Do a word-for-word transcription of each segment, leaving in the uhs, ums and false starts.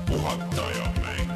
puhataja mäng.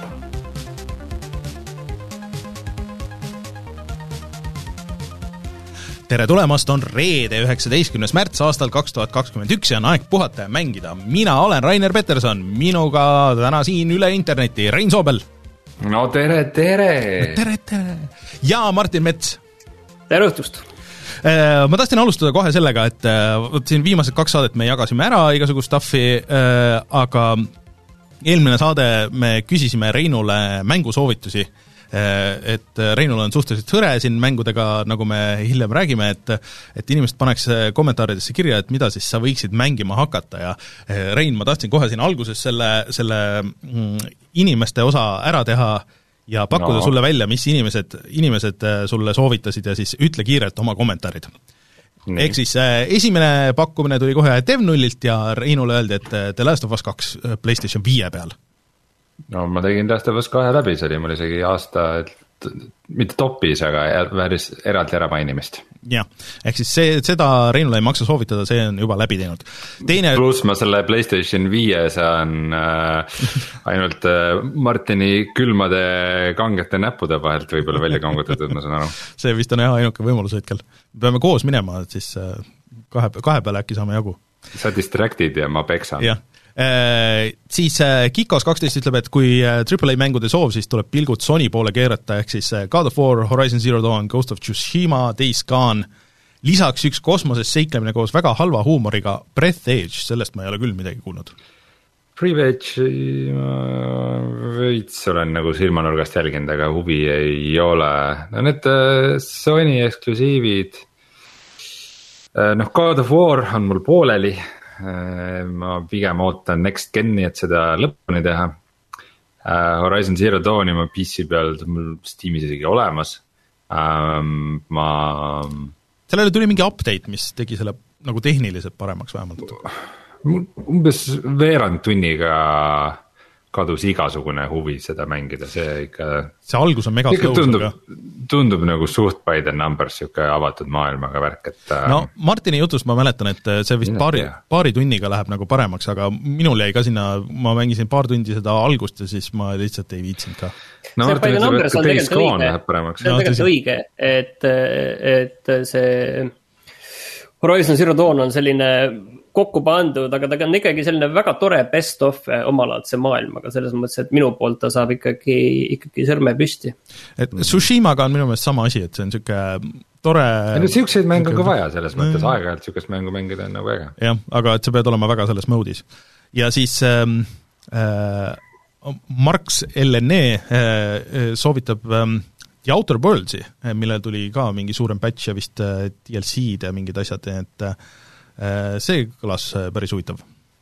Tere tulemast, on reede üheksateistkümnes märts aastal kaks tuhat kakskümmend üks ja on aeg puhata ja mängida. Mina olen Rainer Peterson, minuga täna siin üle interneti Rein Soobel. No tere, tere! No, tere, tere! Ja Martin Mets. Tere õhtust! Ma tahtsin alustada kohe sellega, et võt siin viimased kaks saadet me jagasime ära igasugust staffi, aga eelmine saade me küsisime Reinule mängusoovitusi, et Reinul on suhteliselt hõre siin mängudega, nagu me hiljem räägime, et, et inimesed paneks kommentaaridesse kirja, et mida siis sa võiksid mängima hakata ja Rein, ma tahtsin kohe siin alguses selle, selle inimeste osa ära teha ja pakkuda no. sulle välja, mis inimesed, inimesed sulle soovitasid ja siis ütle kiirelt oma kommentaarid. Nii. Ehk siis esimene pakkumine tuli kohe Devnullilt ja Reinule öeldi, et The Last of Us kaks PlayStation viie peal. No ma tegin Last of Us kahe läbi, see oli mul isegi aasta, et mitte topis, aga vääris eraldi ära mainimist. Jah, ehk siis see, seda Reinule ei maksa soovitada, see on juba läbi teinud. Teine... Plus ma selle PlayStation viie saan äh, ainult äh, Martini külmade kangete näppude vahelt võib-olla välja kangutatud, ma saan aru. See vist on jah ainuke võimalus hetkel. Peame koos minema, et siis äh, kahe, kahe peale äkki saame jagu. Sa distractid ja ma peksan. Jah. Äh, siis äh, Kikos kaksteist ütleb, et kui äh, triple A mängude soov, siis tuleb pilgud Sony poole keerata, ehk siis äh, God of War, Horizon Zero Dawn, Ghost of Tsushima, Days Gone, lisaks üks kosmoses seiklemine koos väga halva huumoriga Breath Age, sellest ma ei ole küll midagi kuulnud. Breath Age veits olen nagu silmanurgast jälginud, aga huvi ei ole. No need äh, Sony eksklusiivid, äh, noh God of War on mul pooleli, ma pigem ootan Next Geni, et seda lõpuni teha. Horizon Zero Dawni ma P C peal, mul Steamis isegi olemas. Ma... Sellele tuli mingi update, mis tegi selle nagu tehniliselt paremaks vähemalt. Umbes veerand tunniga kadus igasugune huvi seda mängida, see ikka... See algus on mega slow. Tundub, tundub nagu suht by the numbers, siuke avatud maailmaga värk, et... No Martini jutust ma mäletan, et see vist paari, paari tunniga läheb nagu paremaks, aga minul jäi ka sinna, ma mängisin paar tundi seda algust ja siis ma lihtsalt ei viitsinud ka. No see by the numbers on tegelikult õige, see on tegelikult õige, et, et see Horizon Zero Dawn on selline kokku pandud, aga ta on ikkagi selline väga tore best of omalaadse maailmaga, selles mõttes, et minu poolt ta saab ikkagi, ikkagi sõrme püsti. Et Tsushimaga on minu meelest sama asi, et see on siuke tore... Ja no siukseid mängu ka vaja selles mõttes, aeg-ajalt siukest mängu mängida on nagu äge. Jah, aga et sa pead olema väga selles moodis. Ja siis ähm, äh, Marks L N E äh, soovitab ähm, The Outer Worldsi, millel tuli ka mingi suurem patch ja vist äh, D L C-d ja mingid asjad, et äh, see kõlas päris huvitav.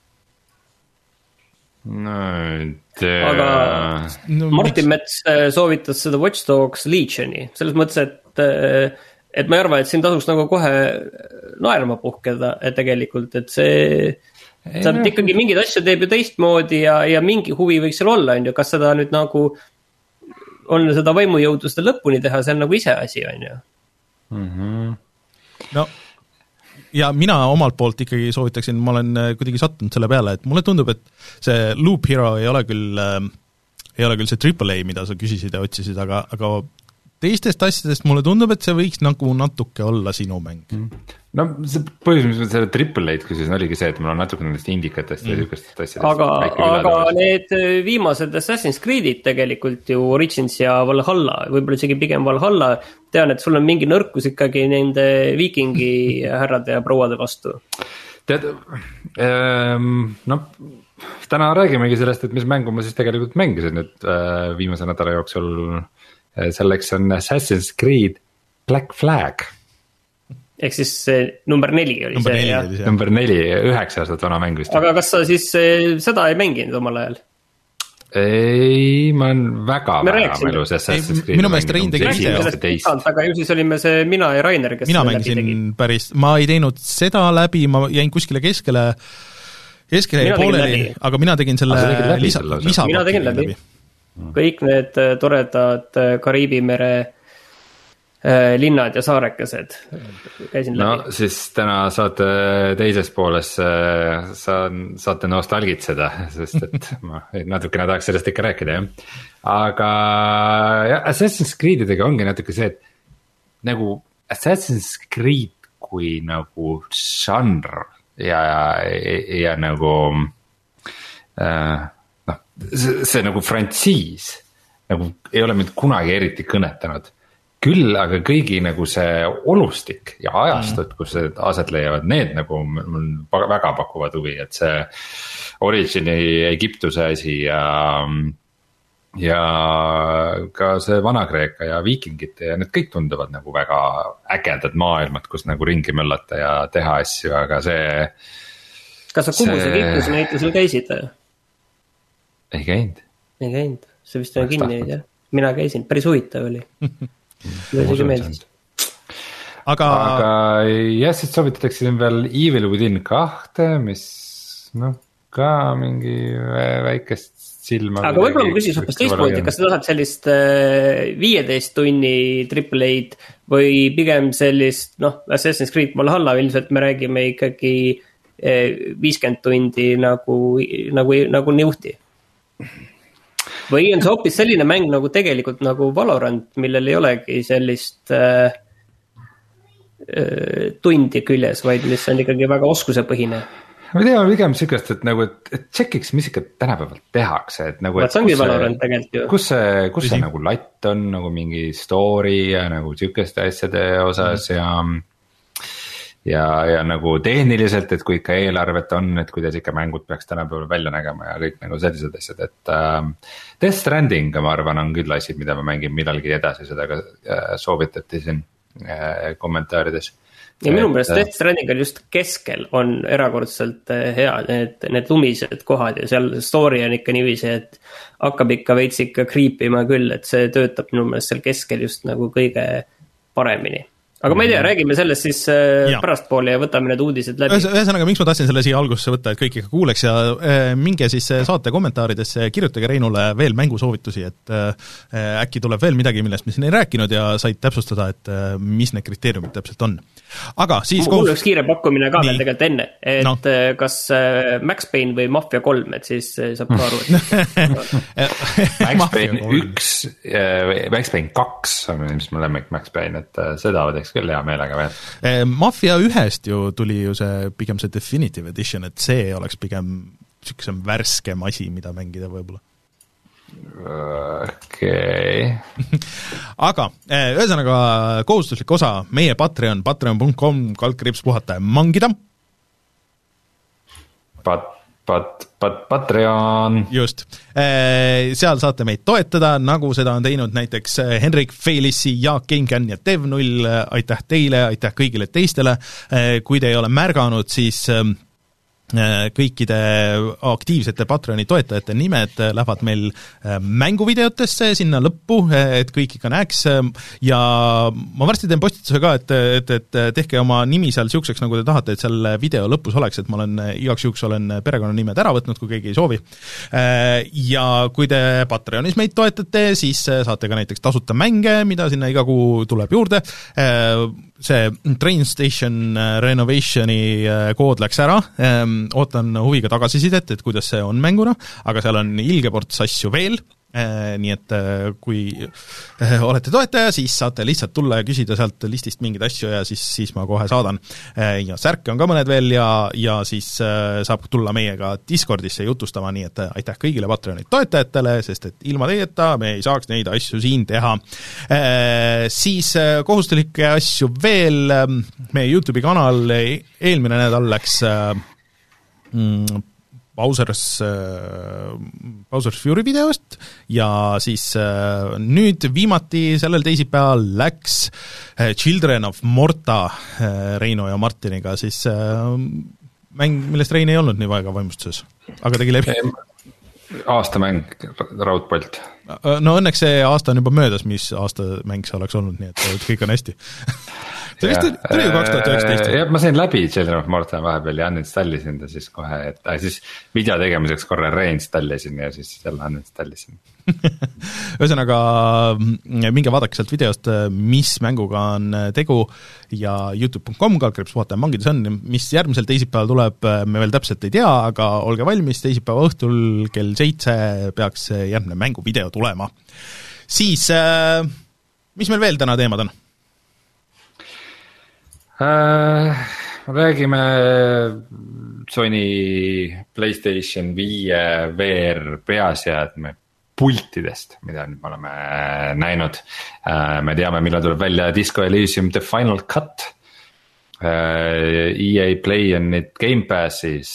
No, te... aga no, Martin Mets soovitas seda Watch Dogs Legioni, selles mõttes, et, et ma ei arva, et siin tasuks nagu kohe naerma puhkeda, et tegelikult, et see ta ikkagi mingid asju teeb ju teistmoodi ja, ja mingi huvi võiks seal olla, on ju, kas seda nüüd nagu on seda vaimujõudu seda lõpuni teha, see on nagu ise asi, on ju. Mm-hmm. No ja mina omalt poolt ikkagi soovitaksin, ma olen kuidagi sattunud selle peale, et mulle tundub, et see Loop Hero ei ole küll, äh, ei ole küll see triple A, mida sa küsisid ja otsisid, aga, aga teistest asjadest mulle tundub, et see võiks nagu natuke olla sinu mäng. No see põhjus, mis ma selle triple A-d küsisin, oligi see, et mul on natuke nendest indikatest ja niisugustest asjadest. Aga, aga need viimased Assassin's Creed'id tegelikult ju Origins ja Valhalla, võib-olla isegi pigem Valhalla, tean, et sul on mingi nõrkus ikkagi nende viikingi härrade ja prouade vastu. Tead, ähm, no täna räägimegi sellest, et mis mängu ma siis tegelikult mängisin nüüd äh, viimase nädala jooksul. Selleks on Assassin's Creed Black Flag. Ehk siis number neli oli number see. Neli, ja? Number neli, üheksa aastat vana mäng vist. Aga kas sa siis seda ei mänginud omal ajal? Ei, ma olen väga väga elus Assassin's Creed. Minu meelest Rein tegi video. Aga ju siis olime see mina ja Rainer, kes mina mängisin päris, ma ei teinud seda läbi, ma jäin kuskile keskele, keskele ja pooleli, aga mina tegin selle lisa, lisa mina tegin läbi. läbi. Kõik need toredad Kariibi mere linnad ja saarekesed. Käisin no läbi. Siis täna saate teises pooles saan, saate nostalgitseda, sest et ma natukene tahaks sellest ikka rääkida, jah. Aga ja, Assassin's Creedidega ongi natuke see, et nagu Assassin's Creed kui nagu žanr ja, ja, ja nagu äh, noh, see, see nagu frantsiis nagu ei ole mind kunagi eriti kõnetanud. Küll aga kõigi nagu see olustik ja ajastud, kus need aset leiavad, need nagu mul väga pakuvad huvi, et see Origini Egiptuse asi ja, ja ka see Vana-Kreeka ja viikingite ja need kõik tunduvad nagu väga ägedad maailmad, kus nagu ringi möllata ja teha asju, aga see. Kas sa Kummuse see... Egiptuse näitusel käisid? Ei käinud. Ei käinud, see vist on kinni, jah. Mina käisin, päris huvitav oli. aga, aga jah, siis soovitatakse veel Evil Within kahte, mis noh, ka mingi väikest silma. Aga võib-olla ma küsiks hoopis teistmoodi, kas sa tahad sellist viieteist tunni triple A-d või pigem sellist, noh, Assassin's Creed Valhalla ilmselt me räägime ikkagi viiskümmend tundi nagu, nagu, nagu niuhti. Või on see hoopis selline mäng nagu tegelikult nagu Valorant, millel ei olegi sellist äh, äh, tundi küljes, vaid mis on ikkagi väga oskusepõhine. Ma tean pigem sükast, et nagu, et, et tšekiks, mis ikka tänapäevalt tehakse, et nagu, et kus see, kus see, kus see nagu latt on, nagu mingi story ja nagu sükeste asjade osas mm. ja ja, ja nagu tehniliselt, et kui ikka eelarvet on, et kuidas ikka mängud peaks tänapäeval välja nägema ja kõik nagu sellised asjad, et äh, Death Stranding, ma arvan, on küll asjad, mida ma mängin midalgi edasi, seda ka äh, soovitati siin äh, kommentaarides. Ja minu meelest Death Stranding just keskel on erakordselt hea, need, need lumised kohad ja seal story on ikka niiviisi, et hakkab ikka veits ikka kriipima küll, et see töötab minu meelest seal keskel just nagu kõige paremini. Aga ma ei tea, räägime sellest siis ja. Pärastpoole ja võtame need uudised läbi. Ühesõnaga, miks ma tahtsin selle siia algusse võtta, et kõik ikka kuuleks ja minge siis saate kommentaaridesse, kirjutage Reinule veel mängusoovitusi, et äkki tuleb veel midagi, millest me siin ei rääkinud ja said täpsustada, et mis need kriteeriumid täpselt on. Aga siis... Mul üks kiire pakkumine ka veel tegelikult enne, et no. Kas Max Payne või Mafia kolm, et siis saab ka aru, et... Max Payne üks, Max Payne kaks on mis mu lemmik Max Payne, et seda võtaks küll hea meelega veel. Mafia ühest ju tuli ju see pigem see Definitive Edition, et see oleks pigem sükesem värskem asi, mida mängida võib-olla. Okei okay. Aga ühesõnaga kohustuslik osa meie Patreon, patreon punkt com kaldkriips puhata ja mangida. Pat, pat, pat, Patreon. Just. Seal saate meid toetada, nagu seda on teinud näiteks Henrik Felissi, Jaak Gengan ja Dev null. Aitäh teile, aitäh kõigile teistele. Kui te ei ole märganud, siis... kõikide aktiivsete Patreoni toetajate nimed lähevad meil mänguvideotesse sinna lõppu, et kõik ikka näeks ja ma varsti teen postituse ka, et, et, et tehke oma nimi seal siukseks, nagu te tahate, et seal video lõpus oleks, et ma olen igaks juhuks olen perekonnanimed ära võtnud, kui keegi ei soovi. Ja kui te Patreonis meid toetate, siis saate ka näiteks tasuta mänge, mida sinna iga kuu tuleb juurde. See Train Station Renovationi kood läks ära, ootan huviga tagasisidet, et kuidas see on mänguna, aga seal on ilge ports asju veel, nii et kui olete toetaja, siis saate lihtsalt tulla ja küsida sealt listist mingeid asju ja siis, siis ma kohe saadan. Ja särke on ka mõned veel ja, ja siis saab tulla meiega Discordisse jutustama, nii et aitäh kõigile Patreoni toetajatele, sest et ilma teieta me ei saaks neid asju siin teha. Siis kohustulike asju veel, meie YouTube'i kanal eelmine nädal läks mm, Bowser's, Bowser's Fury videost ja siis nüüd viimati sellel teisipäeval läks Children of Morta Reino ja Martiniga, siis mäng, millest Rein ei olnud nii väga vaimustuses, aga tegi läbi. Aastamäng, raudpolt. No õnneks see aasta on juba möödas, mis aastamäng see oleks olnud, nii et kõik on hästi. see vist tuli ju kaks tuhat üheksateist. jah, ma sain läbi Children of Morta vahepeal ja uninstallisin ta siis kohe, et äh, siis video tegemiseks korra reinstallisin ja siis jälle uninstallisin. Ühesõnaga, minge vaadake sealt videost, mis mänguga on tegu ja youtube punkt com kaldkriips vaataja mangides on, mis järgmisel teisipäeval tuleb, me veel täpselt ei tea, aga olge valmis, teisipäeva õhtul kell seitse peaks järgmine mänguvideo tulema. Siis, mis meil veel täna teemad on? Äh, räägime Sony PlayStation viie V R peaseadme pultidest, mida nüüd me oleme näinud. Me teame, millal tuleb välja Disco Elysium The Final Cut. E A Play on nüüd Game Passis.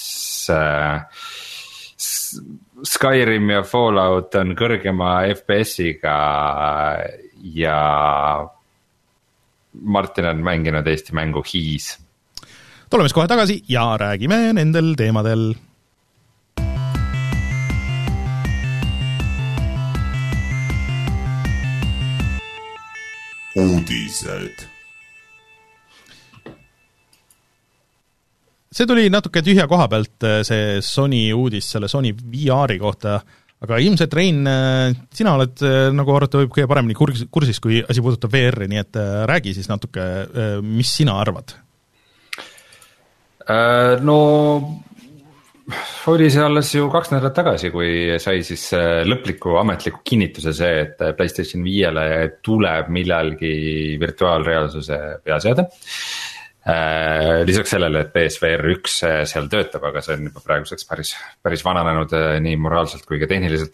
Skyrim ja Fallout on kõrgema F P S-iga ja Martin on mänginud Eesti mängu Hiis. Tuleme siis kohe tagasi ja räägime nendel teemadel. Uudised. See tuli natuke tühja koha pealt, see Sony uudis selle Sony V R-i kohta, aga ilmselt, Rein, sina oled nagu arvata võib kõige paremini kursis, kui asi puudutab V R-i, nii et räägi siis natuke, mis sina arvad? No oli see alles ju kaks nädalat tagasi, kui sai siis lõpliku ametliku kinnituse see, et PlayStation viiele tuleb millalgi virtuaalreaalsuse peaseade. Lisaks sellele, et P S V R üks seal töötab, aga see on juba praeguseks päris, päris vananenud nii moraalselt kui ka tehniliselt.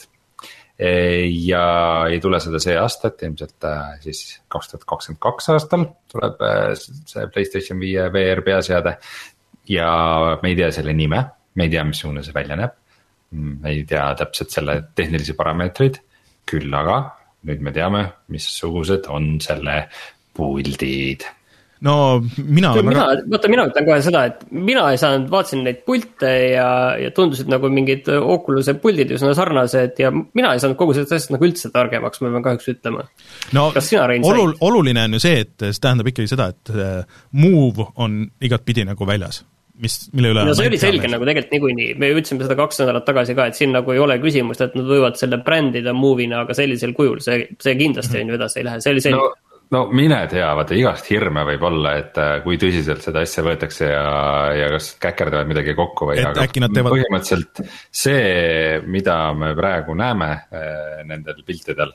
Ja ei tule seda see aastat, ilmselt siis kaks tuhat kakskümmend kaks aastal tuleb see PlayStation viie V R peaseade ja me ei tea selle nime. Me ei tea, missugune see välja näeb. Me ei tea täpselt selle tehnilisi parameetreid. Küll aga nüüd me teame, missugused on selle puldid. No mina... mina vaata, mina ütlen kohe seda, et mina ei saanud, vaatasin neid pulte ja, ja tundusid nagu mingid Oculus'e puldid üsna sarnased ja mina ei saanud kogu sellest asjast nagu üldse targemaks, ma pean kahjuks ütlema. No, kas sina, Rein, olul, oluline on ju see, et see tähendab ikkagi seda, et Move on igat pidi nagu väljas. Mis, mille üle no see oli selge nagu tegelikult niikuinii, me ütlesime seda kaks nädalat tagasi ka, et siin nagu ei ole küsimust, et nad võivad selle brändida Movina, aga sellisel kujul see, see kindlasti on vedasi ei lähe, see oli selge. No, no mine tea, vaata igast hirme võib olla, et kui tõsiselt seda asja võetakse ja, ja kas käkerdavad midagi kokku või, aga teevad... põhimõtteliselt see, mida me praegu näeme nendel piltidel,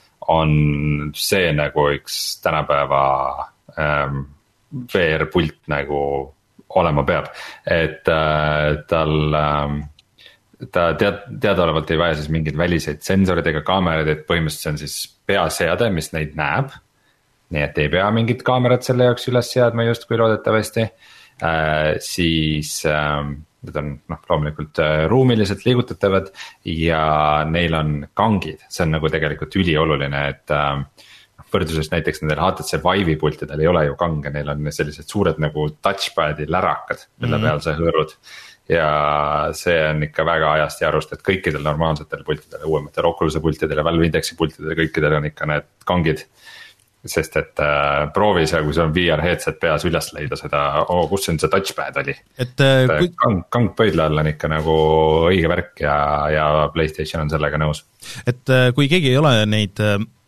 on see nagu üks tänapäeva ähm, V R pult nagu olema peab, et äh, tal äh, ta tead, teadaolevalt ei vaja siis mingeid väliseid sensorid ega kaamerad, et põhimõtteliselt see on siis peaseade, mis neid näeb, nii et ei pea mingit kaamerat selle jaoks üles seadma just kui loodetavasti, äh, siis äh, need on noh, loomulikult äh, ruumiliselt liigutatavad ja neil on kangid, see on nagu tegelikult ülioluline, et äh, võrdluses näiteks nendel H T C Vive'i pultidel ei ole ju kange, neil on sellised suured nagu touchpad'i lärakad, mille peal sa hõõrud. Ja see on ikka väga ajast ja arust, et kõikidel normaalsetel pultidel, uuematel Oculus'e pultidel ja Valve Indexi pultidel, kõikidel on ikka need kangid. Sest et äh, proovi seal, kui sul on V R headset peas üles leida seda, oo, kus on see touchpad oli. Et, et kui... kang, kang pöidla all on ikka nagu õige värk ja, ja PlayStation on sellega nõus. Et kui keegi ei ole neid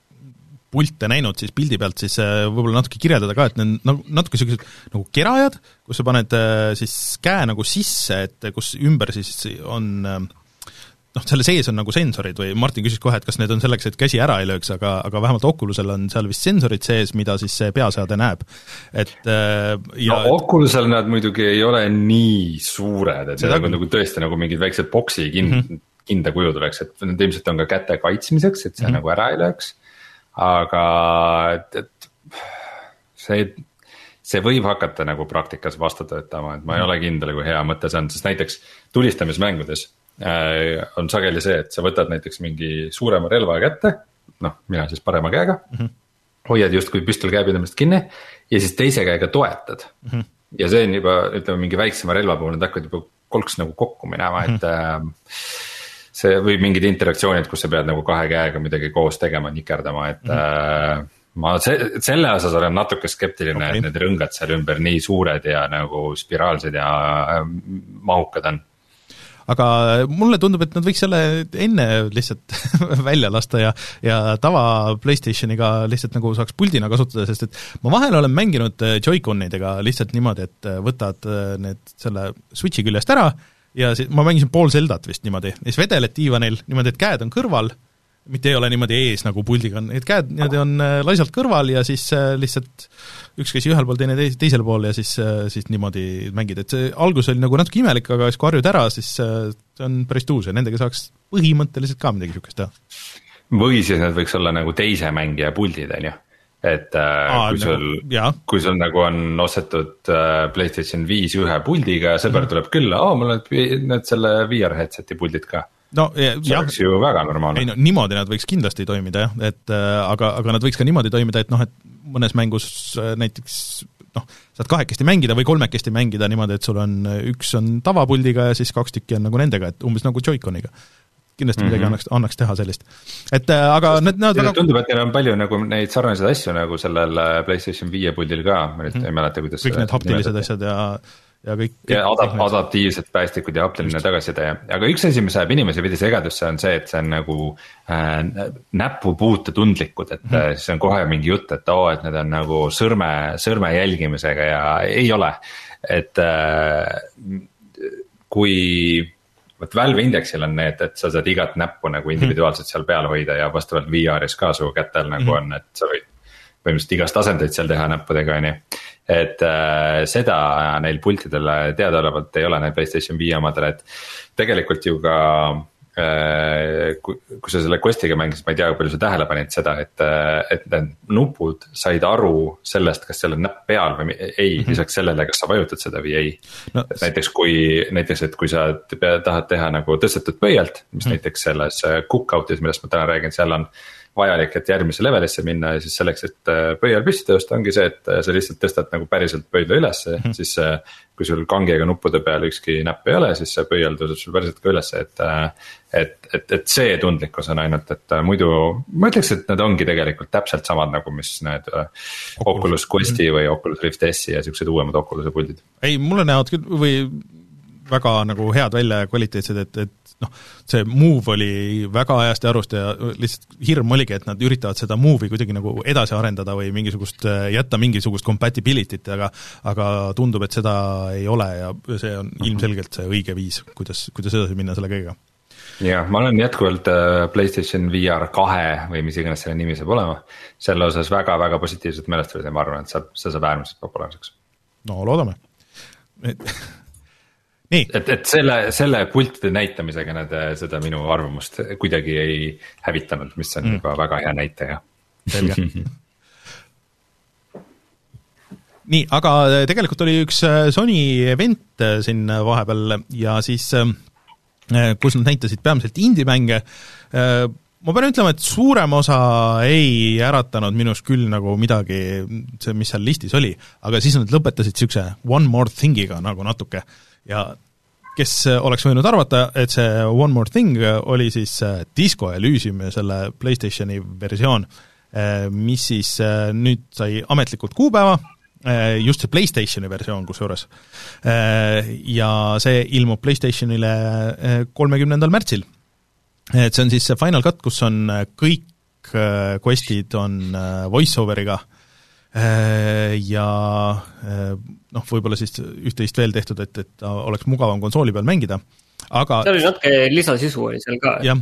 pulte näinud siis pildi pealt, siis võib-olla natuke kirjeldada ka, et need nagu, natuke sellised nagu kerajad, kus sa paned siis käe nagu sisse, et kus ümber siis on, noh, selle sees on nagu sensorid või Martin küsis kohe, et kas need on selleks, et käsi ära ei lööks, aga, aga vähemalt Oculusel on seal vist sensorid sees, mida siis see peaseade näeb. Et, ja, no Oculusel nad muidugi ei ole nii suured, et see on nagu tõesti nagu mingid väiksed boksi kind, mm -hmm. kinda kuju tuleks, et need ilmselt on ka käte kaitsmiseks, et see mm -hmm. nagu ära ei lööks. Aga et, et see, see võib hakata nagu praktikas vastu töötama, et ma ei ole kindel, kui hea mõte see on, sest näiteks tulistamismängudes äh, on sageli see, et sa võtad näiteks mingi suurema relva kätte, noh, mina siis parema käega, mm -hmm. hoiad justkui püstol käepidamist kinni ja siis teise käega toetad. Mm -hmm. Ja see on juba, ütleme, mingi väiksema relva puhul, need hakkavad juba kolks nagu kokku minema, et mm -hmm. äh, see või mingid interaktsioonid, kus sa pead nagu kahe käega midagi koos tegema, nikerdama, et mm -hmm. äh, ma se-, selle osas olen natuke skeptiline okay., et need rõngad seal ümber nii suured ja nagu spiraalsed ja mahukad on. Aga mulle tundub, et nad võiks selle enne lihtsalt välja lasta ja, ja tava PlayStationiga lihtsalt nagu saaks puldina kasutada, sest et ma vahel olen mänginud Joy-Conidega lihtsalt niimoodi, et võtad need selle Switchi küljest ära ja si- ma mängisin pool Zeldat vist niimoodi, ja siis vedeled diivanil niimoodi, et käed on kõrval, mitte ei ole niimoodi ees nagu puldiga, need käed niimoodi on laisalt kõrval ja siis lihtsalt üks käsi ühel pool, teine teis, teisel pool ja siis, siis niimoodi mängid, et see algus oli nagu natuke imelik, aga siis kui harjud ära, siis see on päris tuus ja nendega saaks põhimõtteliselt ka midagi niisugust teha. Või siis need võiks olla nagu teise mängija puldid, on ju? Et Aa, kui, sul, nagu, kui sul nagu on ostetud PlayStation viis ühe puldiga ja sõber mm. tuleb külla, oo, mul on need selle V R headseti puldid ka. No, ja, see oleks ju väga normaalne. Ei, no, niimoodi nad võiks kindlasti toimida, jah, et äh, aga, aga nad võiks ka niimoodi toimida, et noh, et mõnes mängus äh, näiteks noh, saad kahekesti mängida või kolmekesti mängida niimoodi, et sul on üks on tavapuldiga ja siis kaks tükki on nagu nendega, et umbes nagu Joy-Coniga. Kindlasti midagi mm-hmm. annaks, annaks teha sellist. Et äh, aga need, need väga... Tundub, et neil on palju nagu neid sarnaseid asju nagu sellel PlayStation viie puldil ka, ma nüüd mm-hmm. ei mäleta, kuidas kõik need haptilised nimetada. Asjad ja ja kõik ja adap- adaptiivsed päästikud ja haptiline tagasiside, aga üks asi, mis ajab inimesi veidi segadusse, on see, et see on nagu äh, näpupuute tundlikud, et mm-hmm. siis on kohe mingi jutt, et oo, et need on nagu sõrme, sõrme jälgimisega ja ei ole, et äh, kui võt Valve Indexil on need, et sa saad igat näppu nagu individuaalselt seal peal hoida ja vastavalt V R-is ka su kätel nagu mm-hmm. on, et sa võid põhimõtteliselt igast asendeid seal teha näppudega, on ju. Et äh, seda neil pultidele teadaolevalt ei ole neil PlayStation viie omadele, et tegelikult ju ka äh, kui, kui sa selle Questiga mängisid, ma ei tea, kui palju sa tähele panid seda, et, et need nupud said aru sellest, kas seal on näpp peal või ei, mm-hmm. lisaks sellele, kas sa vajutad seda või ei no. Näiteks kui, näiteks, et kui sa tahad teha nagu tõstetud pöialt, mis mm-hmm. näiteks selles Cookoutis, millest ma täna räägin, seal on vajalik, et järgmise levelisse minna ja siis selleks, et pöial püsti tõusta, ongi see, et sa lihtsalt tõstad nagu päriselt pöidla üles mm-hmm. siis kui sul kangiga nuppude peal ükski näpp ei ole, siis see pöial tõuseb sul päriselt ka üles, et et, et, et see tundlikkus on ainult, et muidu ma ütleks, et need ongi tegelikult täpselt samad nagu mis need Oculus, Oculus Questi mm-hmm. või Oculus Rift S-i ja siuksed uuemad Oculus'e puldid. Ei, mulle näevad küll või väga nagu head välja kvaliteetsed, et, et noh, see move oli väga ajast ja arust ja lihtsalt hirm oligi, et nad üritavad seda move'i kuidagi nagu edasi arendada või mingisugust, jätta mingisugust compatibility't, aga aga tundub, et seda ei ole ja see on ilmselgelt see õige viis, kuidas, kuidas edasi minna selle kõigega. Jah, ma olen jätkuvalt PlayStation V R kahe või mis iganes selle nimi saab olema, selle osas väga-väga positiivselt meelestatud ja ma arvan, et saab, see saab äärmiselt populaarseks. No loodame. Nii. Et, et selle, selle pultide näitamisega nad seda minu arvamust kuidagi ei hävitanud, mis on mm. juba väga hea näitaja. Selge. Nii, aga tegelikult oli üks Sony event siin vahepeal ja siis, kus nad näitasid peamiselt indie-mänge, ma pean ütlema, et suurem osa ei äratanud minus küll nagu midagi, see, mis seal listis oli, aga siis nad lõpetasid siukse One More Thingiga nagu natuke ja kes oleks võinud arvata, et see One More Thing oli siis Disco Elysium ja selle PlayStationi versioon, mis siis nüüd sai ametlikult kuupäeva, just see PlayStationi versioon kusjuures. Ja see ilmub PlayStationile kolmekümnendal märtsil. Et see on siis see Final Cut, kus on kõik questid on voice-overiga ja noh, võib-olla siis üht-teist veel tehtud, et, et oleks mugavam konsooli peal mängida, aga seal oli natuke lisasisu oli seal ka. Jah,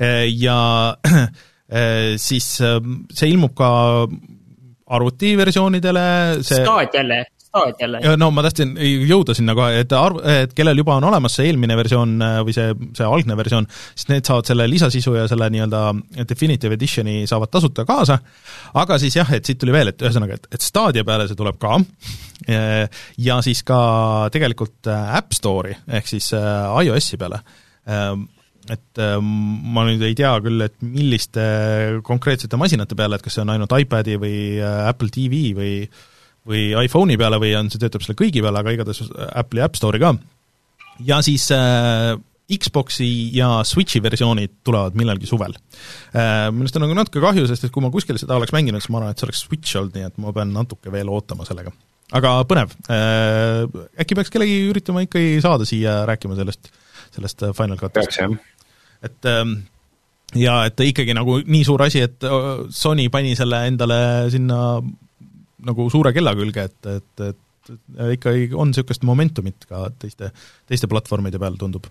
ja siis see ilmub ka arvutiversioonidele see... Staad jälle, staad jälle. No ma tahtsin jõuda sinna kohe, et, arv, et kellel juba on olemas see eelmine versioon või see, see algne versioon, siis need saavad selle lisasisu ja selle nii-öelda Definitive Editioni saavad tasuta kaasa, aga siis jah, et siit tuli veel, et ühesõnaga, et, et Stadia peale see tuleb ka ja siis ka tegelikult App Store'i ehk siis iOS-i peale. Et ma nüüd ei tea küll, et milliste konkreetsete masinate peale, et kas see on ainult iPadi või Apple T V või või iPhone'i peale või on see töötab selle kõigi peale, aga igatahes Apple'i App Store'i ka. Ja siis Xboxi ja Switchi versioonid tulevad millalgi suvel. Millest on nagu natuke kahju, sest et kui ma kuskil seda oleks mänginud, siis ma arvan, et see oleks Switch olnud, nii et ma pean natuke veel ootama sellega. Aga põnev. Äkki peaks kellegi üritama ikkagi saada siia rääkima sellest, sellest Final Cutist. Peaks, jah. Et ja et ikkagi nagu nii suur asi, et Sony pani selle endale sinna nagu suure kella külge, et, et, et ikka on niisugust momentumit ka teiste, teiste platvormide peal, tundub.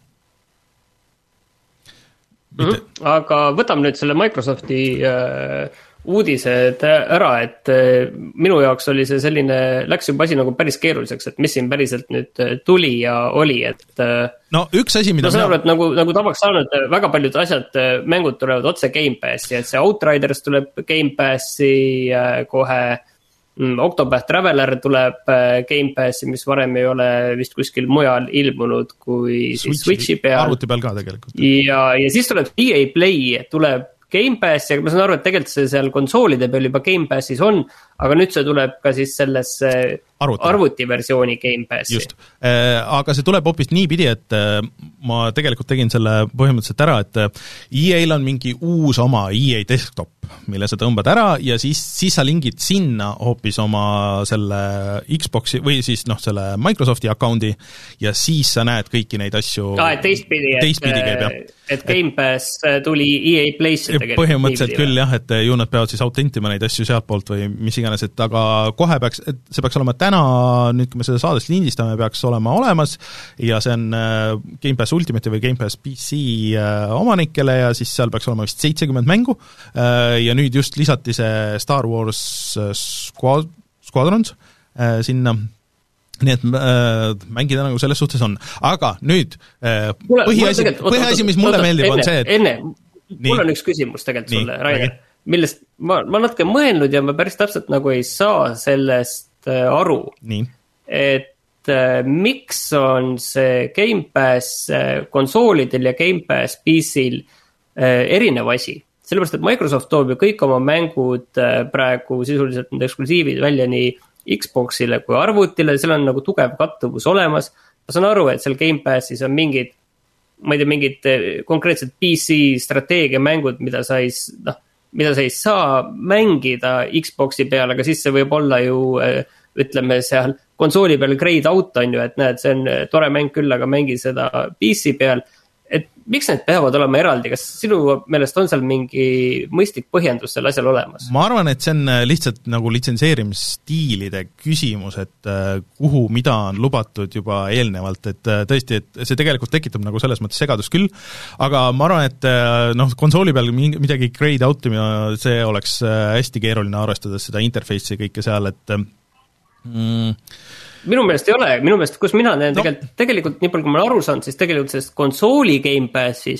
Mm-hmm. Aga võtame nüüd selle Microsofti äh, uudised ära, et äh, minu jaoks oli see selline, läks juba asi nagu päris keeruliseks, et mis siin päriselt nüüd tuli ja oli, et äh, no üks asi, mida ma saan aru, et nagu, nagu tavaks saanud, väga paljud asjad, mängud tulevad otse Game Passi, et see Outriders tuleb Game Passi äh, kohe, Octopath Traveler tuleb Game Passi, mis varem ei ole vist kuskil mujal ilmunud kui Switchi, Switchi peal. Arvuti peal ka tegelikult. Ja, ja siis tuleb E A Play, tuleb Game Passi, aga ma saan aru, et tegelikult see seal konsoolide peal juba Game Passis on, aga nüüd see tuleb ka siis selles arvuti, arvuti versiooni Game Passi. Just, aga see tuleb hoopis nii pidi, et ma tegelikult tegin selle põhimõtteliselt ära, et E A-l on mingi uus oma E A desktop, mille sa tõmbad ära ja siis, siis sa lingid sinna hoopis oma selle Xboxi või siis noh, selle Microsofti accounti ja siis sa näed kõiki neid asju ah, et teistpidi, teistpidi käib, jah. Et Game Pass tuli E A Play'sse tegelikult. Põhimõtteliselt küll jah, et ju nad peavad siis autentima neid asju sealt poolt või mis iganes, et aga kohe peaks, et see peaks olema täna, nüüd kui me seda saadest lindistame, peaks olema olemas ja see on Game Pass Ultimate või Game Pass P C omanikele ja siis seal peaks olema vist seitsekümmend mängu ja nüüd just lisati see Star Wars Squad, Squadrons sinna, nii et äh, mängida nagu selles suhtes on. Aga nüüd äh, põhiasi, põhiasi, mis mulle oota, meeldib, enne, on see, et enne, mul on üks küsimus tegelikult nii, sulle, Rainer, millest ma, ma natuke mõelnud ja ma päris täpselt nagu ei saa sellest äh, aru. Nii. Et äh, miks on see Game Pass äh, konsoolidel ja Game Pass P C-l äh, erinev asi? Sellepärast, et Microsoft toob ju kõik oma mängud äh, praegu sisuliselt need eksklusiivid välja nii Xboxile kui arvutile, seal on nagu tugev kattuvus olemas. Ma saan aru, et seal Game Passis on mingid, ma ei tea, mingid konkreetsed P C strateegia mängud, mida sa ei, noh, mida sa ei saa mängida Xboxi peal, aga siis see võib olla ju, ütleme seal konsooli peal grayed out on ju, et näed, see on tore mäng küll, aga mängi seda P C peal. Et miks need peavad olema eraldi? Kas sinu meelest on seal mingi mõistlik põhjendus selle asjal olemas? Ma arvan, et see on lihtsalt nagu litsenseerimisstiilide küsimus, et kuhu mida on lubatud juba eelnevalt, et tõesti, et see tegelikult tekitab nagu selles mõttes segadus küll, aga ma arvan, et noh, konsooli peal midagi grade out'ima, see oleks hästi keeruline arvestades seda interface'i kõike seal, et mm, minu meelest ei ole, minu meelest, kus mina näen no. tegelikult, tegelikult nii palju, kui ma olen aru saanud, siis tegelikult sellest konsooli Game Passis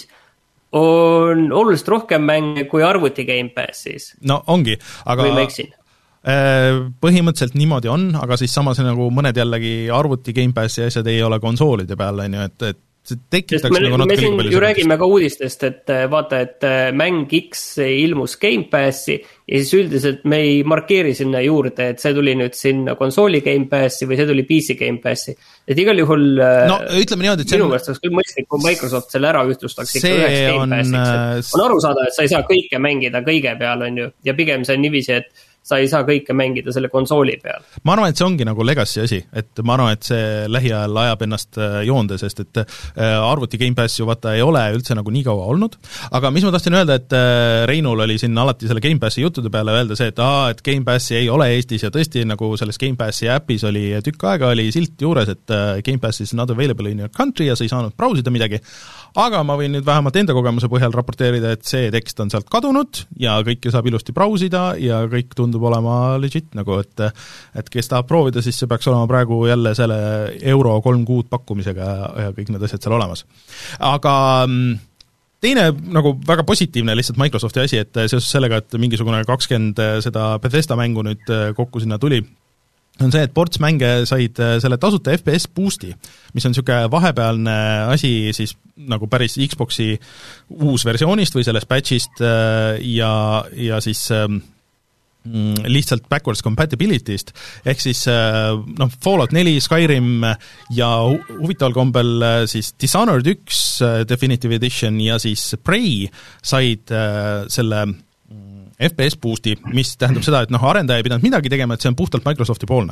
on oluliselt rohkem mänge kui arvuti Game Passis. No ongi, aga või ma eksin? Põhimõtteliselt niimoodi on, aga siis samas nagu mõned jällegi arvuti Game Passi asjad ei ole konsoolide peal, on ju, et, et see tekitaks me, nagu me siin ju sõnast. Räägime ka uudistest, et vaata, et mäng X ilmus Game Passi ja siis üldiselt me ei markeeri sinna juurde, et see tuli nüüd sinna konsooli Game Passi või see tuli P C Game Passi. Et igal juhul no, ütleme niimoodi, et minu meelest oleks küll mõistlik, kui Microsoft selle ära ühtlustaks ikka üheks Game on, Passiks. On aru saada, et sa ei saa kõike mängida kõige peal, on ju, ja pigem see on niiviisi, et sa ei saa kõike mängida selle konsooli peal. Ma arvan, et see ongi nagu legacy asi, et ma arvan, et see lähiajal ajab ennast joonde, sest et arvuti Game Pass ju vaata ei ole üldse nagu nii kaua olnud, aga mis ma tahtsin öelda, et Reinul oli siin alati selle Game Passi juttude peale öelda see, et aa, et Game Passi ei ole Eestis ja tõesti nagu selles Game Passi äpis oli tükk aega oli silt juures, et Game Pass is not available in your country ja sa ei saanud brausida midagi, aga ma võin nüüd vähemalt enda kogemuse põhjal raporteerida, et see tekst on sealt kadunud ja kõike saab ilusti brausida ja kõik tundub olema legit nagu, et et kes tahab proovida, siis see peaks olema praegu jälle selle euro kolm kuud pakkumisega ja, ja kõik need asjad seal olemas. Aga teine nagu väga positiivne lihtsalt Microsofti asi, et seoses sellega, et mingisugune kakskümmend seda Bethesda mängu nüüd kokku sinna tuli, on see, et ports mänge said selle tasuta F P S boosti, mis on niisugune vahepealne asi siis nagu päris Xboxi uus versioonist või sellest patchist ja, ja siis lihtsalt backwards compatibility'st, ehk siis noh, Fallout neli, Skyrim ja huvitaval kombel siis Dishonored üks Definitive Edition ja siis Prey said selle F P S boost'i, mis tähendab seda, et noh, arendaja ei pidanud midagi tegema, et see on puhtalt Microsofti poolne.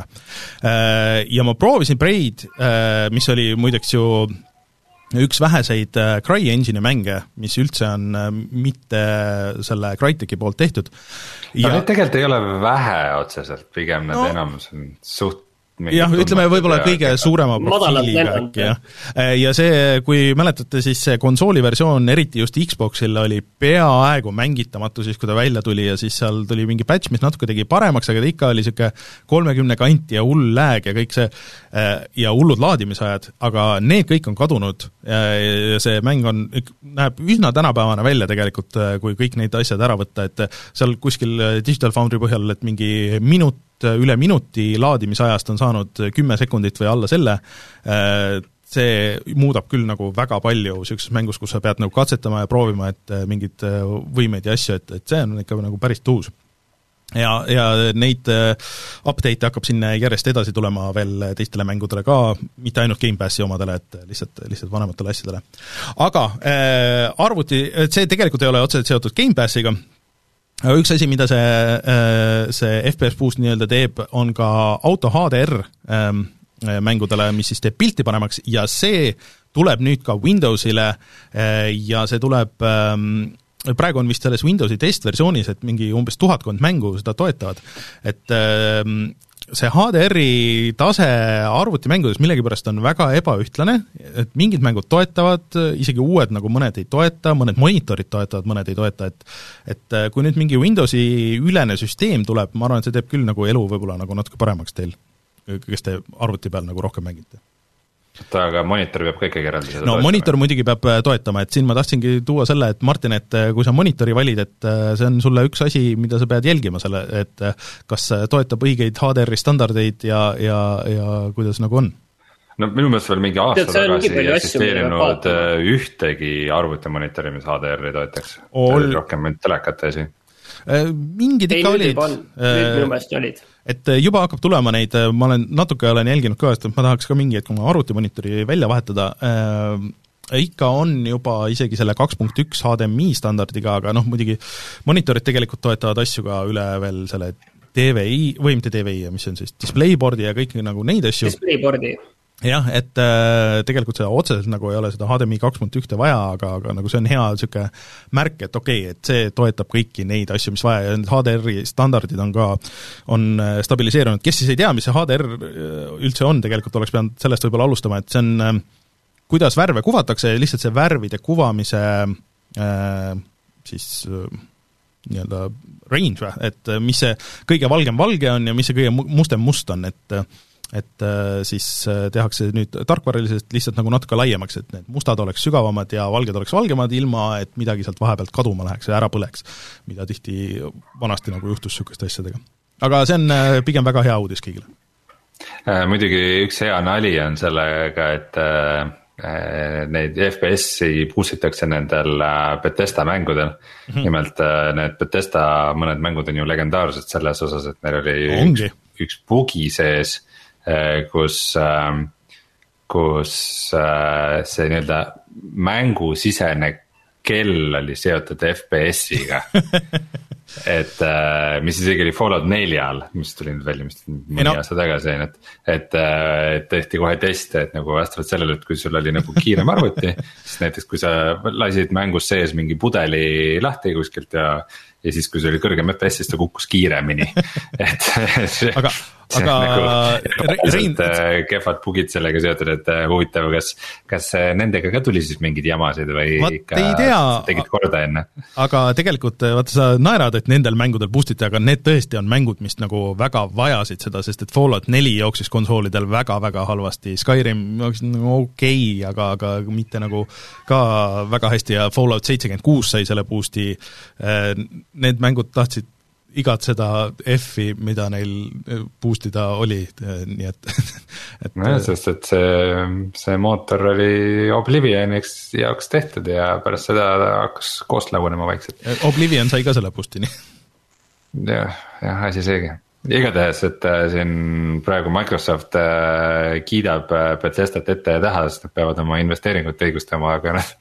Ja ma proovisin Prey'd, mis oli muideks ju üks väheseid CryEngine'i mänge, mis üldse on mitte selle Crytek'i poolt tehtud. Ja no, need tegelikult ei ole vähe otseselt, pigem need no, enamus on suht jah, ütleme võib-olla kõige suurema profiiliga äkki, jah. Ja see, kui mäletate, siis see konsooli versioon, eriti just Xboxil, oli peaaegu mängitamatu siis, kui ta välja tuli ja siis seal tuli mingi patch, mis natuke tegi paremaks, aga ta ikka oli siuke kolmekümne kanti ja hull lääg ja kõik see ja hullud laadimisajad, aga need kõik on kadunud ja see mäng on, näeb üsna tänapäevane välja tegelikult, kui kõik neid asjad ära võtta, et seal kuskil Digital Foundry põhjal, et mingi minut üle minuti laadimisajast on saanud kümme sekundit või alla selle, see muudab küll nagu väga palju sellises mängus, kus sa pead nagu katsetama ja proovima, et mingid võimeid ja asju, et, et see on ikka nagu päris tuus. Ja, ja neid update hakkab sinna järjest edasi tulema veel teistele mängudele ka, mitte ainult Game Passi omadele, et lihtsalt, lihtsalt vanematele asjadele. Aga äh, arvuti, see tegelikult ei ole otseselt seotud Game Passiga, aga üks asi, mida see, see F P S boost nii-öelda teeb, on ka auto H D R mängudele, mis siis teeb pilti paremaks ja see tuleb nüüd ka Windowsile ja see tuleb, praegu on vist selles Windowsi testversioonis, et mingi umbes tuhatkond mängu seda toetavad, et see H D R-i tase arvutimängudes millegipärast on väga ebaühtlane, et mingid mängud toetavad, isegi uued nagu mõned ei toeta, mõned monitorid toetavad, mõned ei toeta, et et kui nüüd mingi Windowsi ülene süsteem tuleb, ma arvan, et see teeb küll nagu elu võib-olla nagu natuke paremaks teil, kes te arvuti peal nagu rohkem mängite. aga monitor peab ka ikkagi eraldi seda no toetama. Monitor muidugi peab toetama, et siin ma tahtsingi tuua selle, et Martin, et kui sa monitori valid, et see on sulle üks asi, mida sa pead jälgima selle, et kas toetab õigeid H D R-i standardeid ja, ja, ja kuidas nagu on? No minu mõttes veel mingi aasta tagasi ei eksisteerinud ühtegi arvutimonitori, mis H D R-i toetaks. Ol... rohkem telekate asi. Mingid ikka ei, olid. Nüüd minu meelest olid. Et juba hakkab tulema neid, ma olen natuke olen jälginud ka, et ma tahaks ka mingi hetk oma arvutimonitori välja vahetada, äh, ikka on juba isegi selle kaks punkt üks H D M I standardiga, aga noh, muidugi monitorid tegelikult toetavad asju ka üle veel selle D V I, või mitte D V I, mis on siis displayboardi ja kõik nagu neid asju. Displayboardi. Jah, et äh, tegelikult seda otseselt nagu ei ole seda H D M I kaks punkt üks vaja, aga, aga nagu see on hea niisugune märk, et okei okay,, et see toetab kõiki neid asju, mis vaja ja need H D R-i standardid on ka on stabiliseerunud. Kes siis ei tea, mis see H D R üldse on, tegelikult oleks pidanud sellest võib-olla alustama, et see on äh, kuidas värve kuvatakse, lihtsalt see värvide kuvamise äh, siis äh, nii-öelda range, et mis see kõige valgem valge on ja mis see kõige mustem must on, et et siis tehakse nüüd tarkvaraliselt lihtsalt nagu natuke laiemaks, et need mustad oleks sügavamad ja valged oleks valgemad, ilma et midagi sealt vahepealt kaduma läheks ja ära põleks, mida tihti vanasti nagu juhtus niisuguste asjadega. Aga see on pigem väga hea uudis kõigile. Muidugi üks hea nali on sellega, et neid F P S-i puusitakse nendel Bethesda mängudel. Mm-hmm. Nimelt need Bethesda mõned mängud on ju legendaarsed selles osas, et neil oli Ongi. üks, üks bugi sees, kus, kus see nii-öelda mängusisene kell oli seotud F P S-iga. et mis isegi oli Fallout neljal, mis tuli nüüd välja, mis mõni no. aasta tagasi, et, et, et tehti kohe teste, et nagu vastavalt sellele, et kui sul oli nagu kiirem arvuti, siis näiteks kui sa lasid mängus sees mingi pudeli lahti kuskilt ja, ja siis kui see oli kõrgem F P S, siis ta kukkus kiiremini. et see, aga, aga nagu, Rein... kehvad bugid sellega seotud, et huvitav, kas, kas nendega ka tuli siis mingid jamasid või Vaat ikka tegid korda enne? Aga tegelikult, vaata sa naerad, et nendel mängudel boostiti, aga need tõesti on mängud, mis nagu väga vajasid seda, sest et Fallout neli jooksis konsoolidel väga-väga halvasti, Skyrim jooksis nagu okei okay,, aga, aga mitte nagu ka väga hästi ja Fallout seitsekümmend kuus sai selle boosti, need mängud tahtsid igat seda F-i, mida neil boostida oli, nii et, et no, sest et see, see mootor oli Oblivioniks jaoks tehtud ja pärast seda hakkas koos lagunema vaikselt. Oblivion sai ka selle boostini. jah, jah, asi seegi. Igatahes, et siin praegu Microsoft kiidab Bethesdat ette ja taha, sest nad peavad oma investeeringut õigustama, aga nad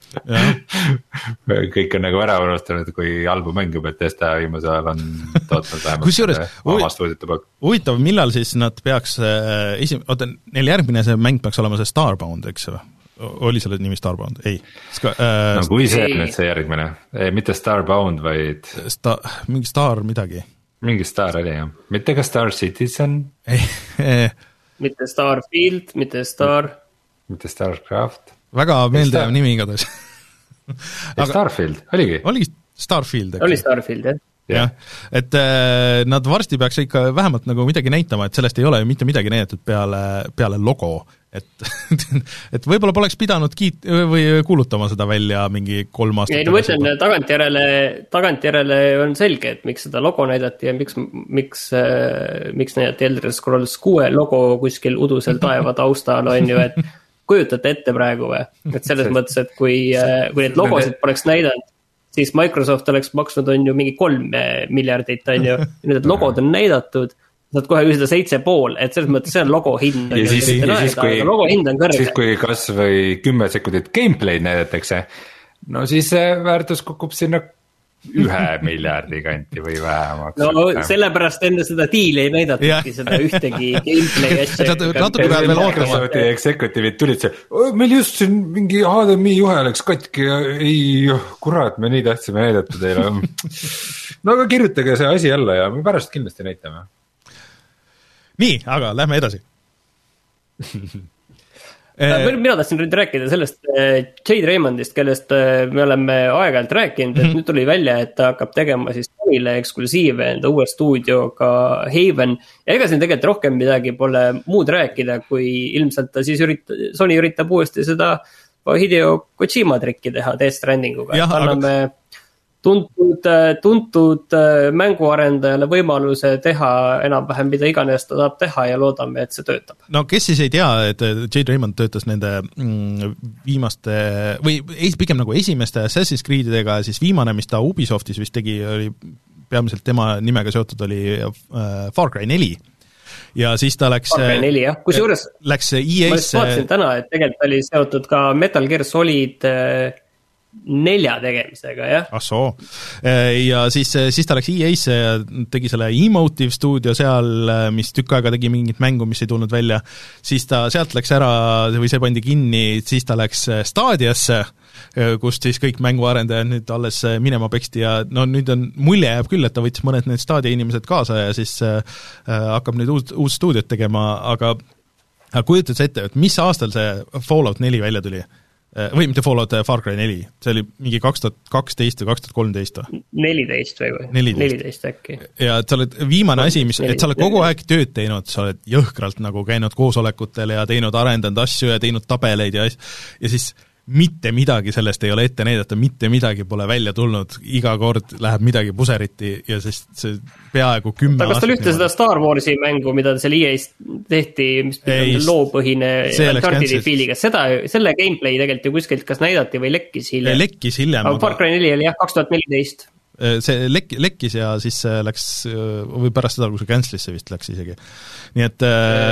kõik on nagu ära unustanud, kui halbu mängu Bethesda viimasel ajal on tootnud vähemalt oma stuudiote poolt. Huvitav, millal siis nad peaks esi-, oota, neil järgmine see mäng peaks olema see Starbound, eks või? Oli selle nimi Starbound? Ei. Ska, äh, no kui see on nüüd see järgmine, ei, mitte Starbound, vaid Sta-, mingi Star midagi. Mingi Star oli jah, mitte ka Star Citizen? Ei, mitte Starfield, mitte Star mitte Starcraft. Väga meeldiv Star... nimi igatahes. Aga... Starfield, oligi? Oligi Starfield. Oli Starfield, jah. jah, et äh, nad varsti peaks ikka vähemalt nagu midagi näitama, et sellest ei ole ju mitte midagi näidatud peale, peale logo, et et võib-olla poleks pidanud kiit- või kuulutama seda välja mingi kolm aastat. ei, no ma ütlen, tagantjärele, tagantjärele on selge, et miks seda logo näidati ja miks, miks, äh, miks näidati Elder Scrolls kuue logo kuskil udusel taeva taustal on ju, et kujutate ette praegu või, et selles mõttes, et kui, äh, kui need logosid poleks näidanud, siis Microsoft oleks maksnud on ju mingi kolm miljardit on ju, need logod on näidatud, saad kohe küsida seitse pool, et selles mõttes see on logo hind. Ja siis, ja siis, kui, siis kui kas või kümme sekundit gameplay näidatakse, no siis väärtus kukub sinna ühe miljardi kanti või vähemaks. No sellepärast enne seda diili ei näidatudki seda ühtegi gameplay asja. Natuke peal veel ootama. Executive'id tulid see, meil just siin mingi H D M I juhe läks katki ja ei, kurat, me nii tahtsime näidata teile. No aga kirjutage see asi alla ja me pärast kindlasti näitame. Nii, aga lähme edasi. Mina tahtsin nüüd rääkida sellest Jade Raymondist, kellest me oleme aeg-ajalt rääkinud, et nüüd tuli välja, et ta hakkab tegema siis Sonyle eksklusiive enda uue stuudioga Haven. Ja ega siin tegelikult rohkem midagi pole muud rääkida, kui ilmselt ta siis ürita, Sony üritab uuesti seda Hideo Kojima trikki teha Death Strandinguga. Anname aga... tuntud, tuntud mänguarendajale võimaluse teha enam-vähem mida iganes ta saab teha ja loodame, et see töötab. No kes siis ei tea, et Jade Raymond töötas nende viimaste, või pigem nagu esimeste Assassin's Creedidega, siis viimane, mis ta Ubisoftis vist tegi, oli peamiselt tema nimega seotud, oli Far Cry neli. Ja siis ta läks... Far Cry neli, jah. Kus juures, läks E A-sse... ma just vaatasin täna, et tegelikult oli seotud ka Metal Gear Solid... nelja tegemisega, jah. Ah soo. Ja siis, siis ta läks E A-sse ja tegi selle Emotive Studio seal, mis tükk aega tegi mingit mängu, mis ei tulnud välja. Siis ta sealt läks ära, või see pandi kinni, siis ta läks Stadiasse, kust siis kõik mänguarendajad nüüd alles minema peksti ja no nüüd on mulje jääb küll, et ta võttis mõned need Stadia inimesed kaasa ja siis äh, hakkab nüüd uut, uut stuudiot tegema, aga, aga kujutad sa ette, et mis aastal see Fallout neli välja tuli? Või mitte Fallout, Far Cry neli, see oli mingi kaks tuhat kaksteist või kaks tuhat kolmteist või? neliteist või või? neliteist äkki. Ja et sa oled viimane asi, mis, et sa oled kogu aeg tööd teinud, sa oled jõhkralt nagu käinud koosolekutel ja teinud, arendanud asju ja teinud tabeleid ja, ja siis mitte midagi sellest ei ole ette näidata, mitte midagi pole välja tulnud, iga kord läheb midagi puseriti ja sest see peaaegu kümme aastat... Kas tal ühte seda Star Warsi mängu, mida seal E A-st tehti, mis ei, on loopõhine Uncharted'i fiiliga, seda, selle gameplay tegelikult ju kuskilt kas näidati või lekkis hiljem? Lekkis hiljem. Aga Far Cry neli oli jah, kaks tuhat neliteist. See lek, lekkis ja siis läks, või pärast seda, kui see cancelisse vist läks isegi. Nii et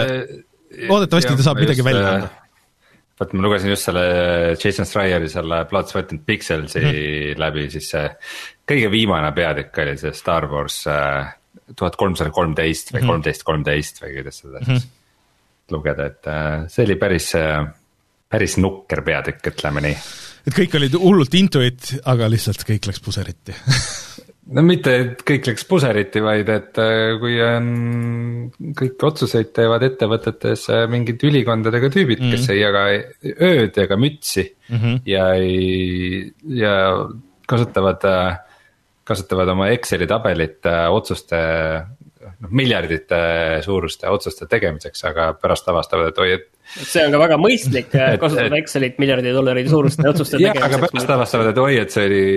loodetavasti ta saab midagi välja anda. Vaat ma lugesin just selle Jason Schreieri selle Blood-Sweat and Pixelsi mm. läbi, siis see kõige viimane peatükk oli see Star Wars tuhat kolmsada kolmteist või kolmteist kolmteist või kuidas seda siis mm. lugeda, et see oli päris, päris nukker peatükk, ütleme nii. Et kõik olid hullult intuit, aga lihtsalt kõik läks puseriti. No mitte, et kõik läks puseriti, vaid et kui on kõik otsuseid teevad ettevõtetes mingid ülikondadega tüübid, mm-hmm. kes ei jaga ööd ega mütsi mm-hmm. ja, ei, ja kasutavad, kasutavad oma Exceli tabelit otsuste, noh, miljardite suuruste otsuste tegemiseks, aga pärast avastavad, et oi, et see on ka väga mõistlik kasutada Excelit miljardi dollari suuruste otsuste tegemiseks. Jah, aga pärast avastavad, et oi, et see oli,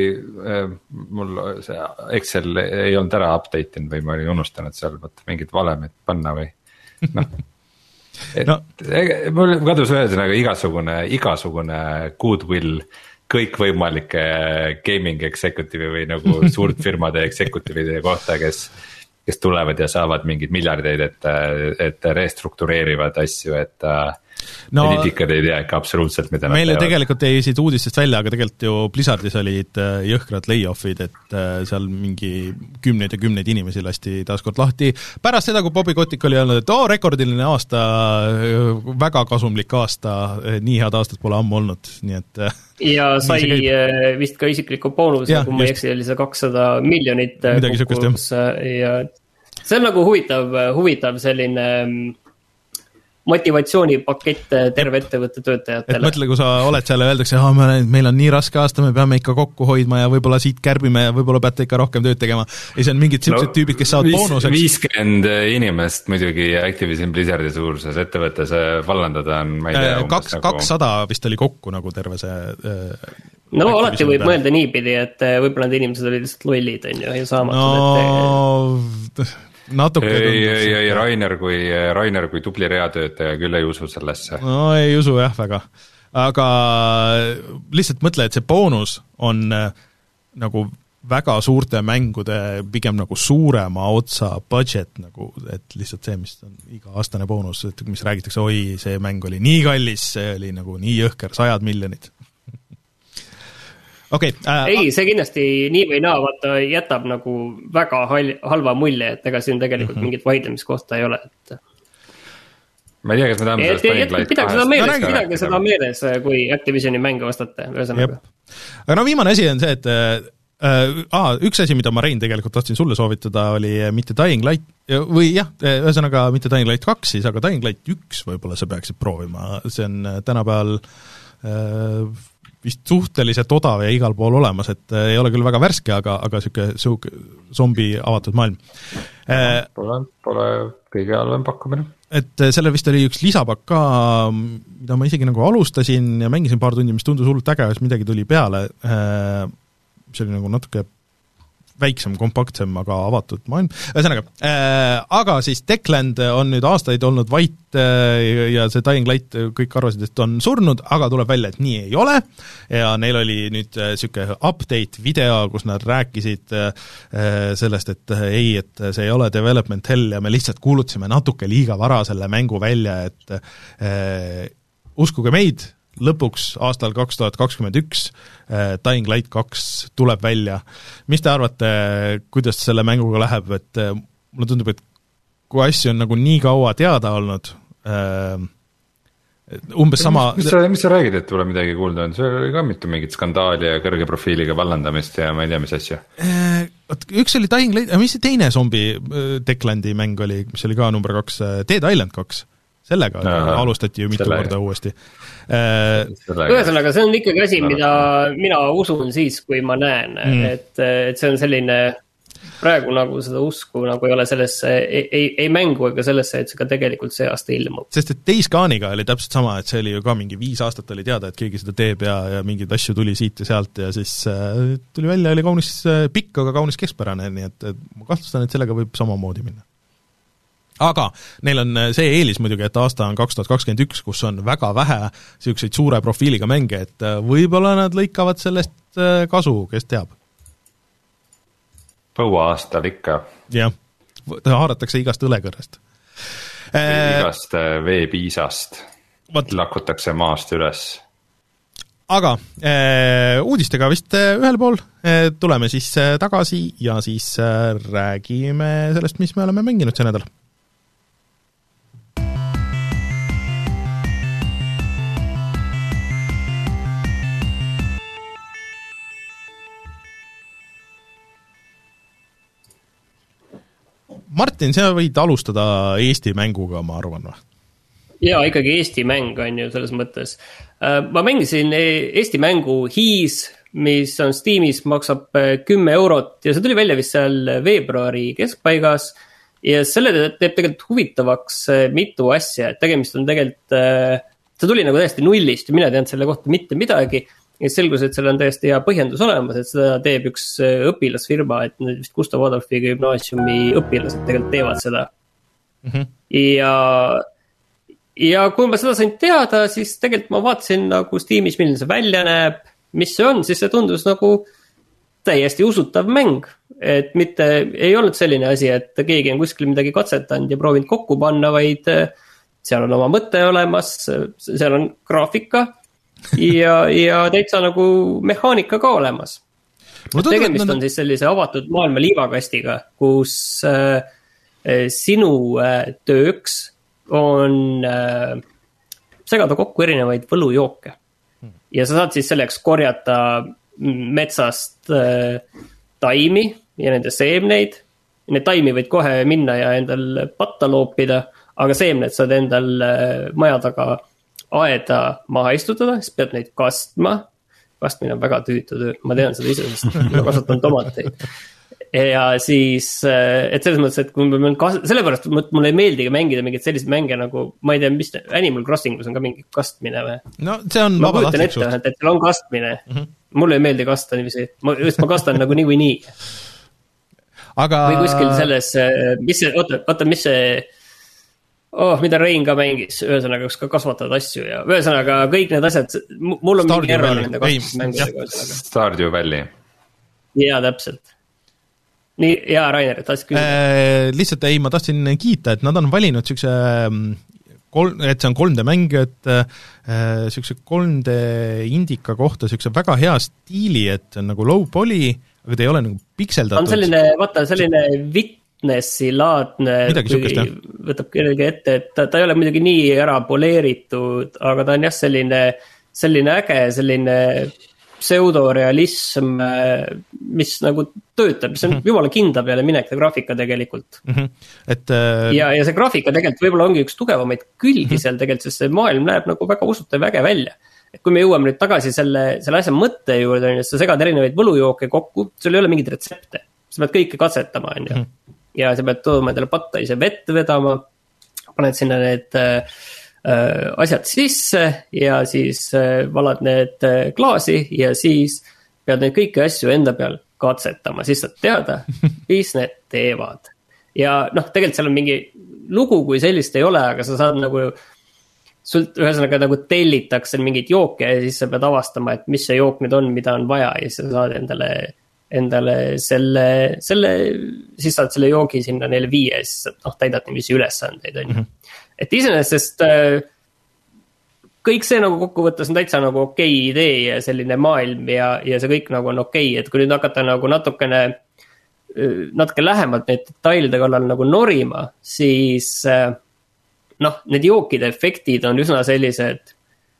mul see Excel ei olnud ära update inud või ma olin unustanud seal võtta mingid valemid panna või noh. no. Mul kadus ühesõnaga igasugune, igasugune goodwill kõikvõimalike gaming executive'i või nagu suurt firmade executive'ide kohta, kes, kes tulevad ja saavad mingeid miljardeid, et, et restruktureerivad asju, et no, poliitikad ei tea ikka absoluutselt, mida meil ju tegelikult ei siit uudistest välja, aga tegelikult ju Blizzardis olid jõhkrad layoff'id, et seal mingi kümneid ja kümneid inimesi lasti taaskord lahti. Pärast seda, kui Bobby Kotick oli öelnud, et oo, rekordiline aasta, väga kasumlik aasta, nii head aastat pole ammu olnud, nii et ja sai vist ka isikliku boonus, kui ma ei eksi, oli see kakssada miljonit kokkus ja see on nagu huvitav, huvitav selline motivatsioonipakett terve ettevõtte töötajatele. Et mõtle, kui sa oled seal ja öeldakse, ah, meil on nii raske aasta, me peame ikka kokku hoidma ja võib-olla siit kärbime ja võib-olla peate ikka rohkem tööd tegema. Ja see on mingid sellised no, tüübid, kes saavad boonuseks. viiskümmend inimest muidugi Activision Blizzardi suuruses ettevõttes vallandada on, ma ei tea. Kaks, nagu... kakssada vist oli kokku nagu terve see... Äh, no alati võib peale. Mõelda niipidi, et võib-olla need inimesed olid lihtsalt lollid, on ju, ja saamatud. No... Et... natuke ei, ei, ei, Rainer kui, Rainer kui tubli reatöötaja küll ei usu sellesse. No ei usu jah väga, aga lihtsalt mõtle, et see boonus on nagu väga suurte mängude pigem nagu suurema otsa budget, nagu, et lihtsalt see, mis on iga-aastane boonus, et mis räägitakse, oi, see mäng oli nii kallis, see oli nagu nii jõhker, sajad miljonid. Okay, äh, ei, see kindlasti nii või naa, vaata, jätab nagu väga hal- halva mulje, et ega siin tegelikult mm -hmm. mingit vaidlemiskohta ei ole. Et... ma ei tea, kas me tahame sellest Dying Light pidage seda meeles, no, pidage seda meeles, kui Activisioni mänge vastate. Aga no viimane asi on see, et äh, ah, üks asi, mida ma Rein tegelikult tahtsin sulle soovitada, oli mitte Dying Light, või jah, ühesõnaga mitte Dying Light kaks siis, aga Dying Light üks võib-olla sa peaksid proovima, see on tänapäeval äh, vist suhteliselt odav ja igal pool olemas, et ei ole küll väga värske, aga, aga siuke zombi avatud maailm. Pole, pole kõige halvem pakkumine. Et selle vist oli üks lisapakk ka, mida ma isegi nagu alustasin ja mängisin paar tundi, mis tundus hullult äge, siis midagi tuli peale, see oli nagu natuke väiksem, kompaktsem, aga avatud maailm. Ühesõnaga, äh, aga siis Techland on nüüd aastaid olnud vait äh, ja see Dying Light kõik arvasid, et on surnud, aga tuleb välja, et nii ei ole. Ja neil oli nüüd äh, siuke update video, kus nad rääkisid äh, sellest, et äh, ei, et see ei ole development hell ja me lihtsalt kuulutasime natuke liiga vara selle mängu välja, et äh, uskuge meid, lõpuks aastal kaks tuhat kakskümmend üks äh, Dying Light kaks tuleb välja. Mis te arvate, kuidas selle mänguga läheb, et äh, mulle tundub, et kui asju on nagu nii kaua teada olnud, äh, umbes sama... Mis, mis, sa, mis sa räägid, et tuleb midagi kuulda on? See oli ka mitu mingit skandaali ja kõrge profiiliga vallandamist ja ma ei tea, mis asja. Äh, üks oli Dying Light, mis see teine zombi Techlandi mäng oli, mis oli ka number kaks, Dead Island kaks? Sellega Aha, alustati ju mitu selle... korda uuesti. Ühesõnaga, see on ikkagi asi, mida mina usun siis, kui ma näen, mm. et, et see on selline, praegu nagu seda usku nagu ei ole sellesse, ei, ei, ei mängu ega sellesse, et see ka tegelikult see aasta ilmub. Sest et Days Gone'iga oli täpselt sama, et see oli ju ka mingi viis aastat oli teada, et keegi seda teeb ja, ja mingeid asju tuli siit ja sealt ja siis äh, tuli välja, oli kaunis pikk, aga kaunis keskpärane, nii et, et ma kahtlustan, et sellega võib samamoodi minna. Aga neil on see eelis muidugi, et aasta on kaks tuhat kakskümmend üks, kus on väga vähe selliseid suure profiiliga mänge, et võib-olla nad lõikavad sellest kasu, kes teab. Põua aastal ikka. Jah, haaratakse igast õlekõrrest. Igast veepiisast Vat. Lakutakse maast üles. Aga äh, uudistega vist ühel pool äh, tuleme siis tagasi ja siis äh, räägime sellest, mis me oleme mänginud see nädal. Martin, sa võid alustada Eesti mänguga, ma arvan, või? Jaa, ikkagi Eesti mäng on ju selles mõttes. Ma mängisin Eesti mängu Hiis, mis on Steamis, maksab kümme eurot ja see tuli välja vist seal veebruari keskpaigas ja selle teeb tegelikult huvitavaks mitu asja, et tegemist on tegelikult, see tuli nagu täiesti nullist ja mina tean selle kohta mitte midagi. Ja selgus, et seal on täiesti hea põhjendus olemas, et seda teeb üks õpilasfirma, et vist Gustav Adolfi gümnaasiumi õpilased tegelikult teevad seda. Mm-hmm. Ja, ja kui ma seda sain teada, siis tegelikult ma vaatasin nagu Steamis, milline see välja näeb mis see on, siis see tundus nagu täiesti usutav mäng. Et mitte ei olnud selline asi, et keegi on kuskil midagi katsetanud ja proovinud kokku panna, vaid seal on oma mõte olemas, seal on graafika ja, ja täitsa nagu mehaanika ka olemas. Tundub, tegemist on siis sellise avatud maailma liivakastiga, kus äh, sinu äh, tööks on äh, segada kokku erinevaid võlujooke. Ja sa saad siis selleks korjata metsast äh, taimi ja nende seemneid. Need taimi võid kohe minna ja endal patta loopida, aga seemned saad endal maja taga aeda maha istutada, siis pead neid kastma. Kastmine on väga tüütu töö, ma tean seda ise, sest ma kasvatan tomateid. Ja siis, et selles mõttes, et kui ma kas... sellepärast mulle ei meeldigi mängida mingid sellised mänge nagu, ma ei tea, mis Animal Crossingus on ka mingi kastmine või? No see on ma kujutan ette, et seal on kastmine. Mm-hmm. Mulle ei meeldi kasta niiviisi, ma, just ma kastan nagu nii või nii. Aga... või kuskil selles, mis see, oota, oota, mis see, oh, mida Rein ka mängis, ühesõnaga, kus ka kasvatavad asju ja ühesõnaga kõik need asjad, mul on mingi error nende kasvatusmängudega. Stardew Valley. Jaa, täpselt. Nii, jaa, Rainer, tahtsid küsida? Äh, lihtsalt ei, ma tahtsin kiita, et nad on valinud sükse, kol, et see on kolm D mäng, et äh, sükse kolm D indika kohta sükse väga hea stiili, et see on nagu low poly, aga ta ei ole nagu pikseldatud. On selline, vaata, selline Witnessi laadne, kui võtab kellegi ette, et ta, ta ei ole muidugi nii ära poleeritud, aga ta on jah selline, selline äge, selline pseudorealism, mis nagu töötab, see on jumala kindla peale minek ja graafika tegelikult. Mm-hmm. Et, äh... ja, ja see graafika tegelikult võib-olla ongi üks tugevamaid külgi mm-hmm. seal tegelikult, sest see maailm näeb nagu väga usutav väge välja. Et kui me jõuame nüüd tagasi selle, selle asja mõtte juurde, et sa segad erinevaid võlujooke kokku, sul ei ole mingid retsepte. Sa pead kõike katsetama, on ju. Mm-hmm. Ja sa pead tooma endale patta ise vett vedama, paned sinna need äh, asjad sisse ja siis äh, valad need äh, klaasi ja siis pead neid kõiki asju enda peal katsetama, siis saad teada, mis need teevad. Ja noh, tegelikult seal on mingi lugu, kui sellist ei ole, aga sa saad nagu sult ühesõnaga nagu tellitakse mingid jooke ja siis sa pead avastama, et mis see jook nüüd on, mida on vaja ja siis sa saad endale, endale selle, selle, siis saad selle joogi sinna neile viie ja siis noh, täidad niiviisi ülesandeid. Mm-hmm. Et iseenesest kõik see nagu kokkuvõttes on täitsa nagu okei idee ja selline maailm ja, ja see kõik nagu on okei, et kui nüüd hakata nagu natukene, natuke lähemalt need detailide kallal nagu norima, siis noh, need jookide efektid on üsna sellised,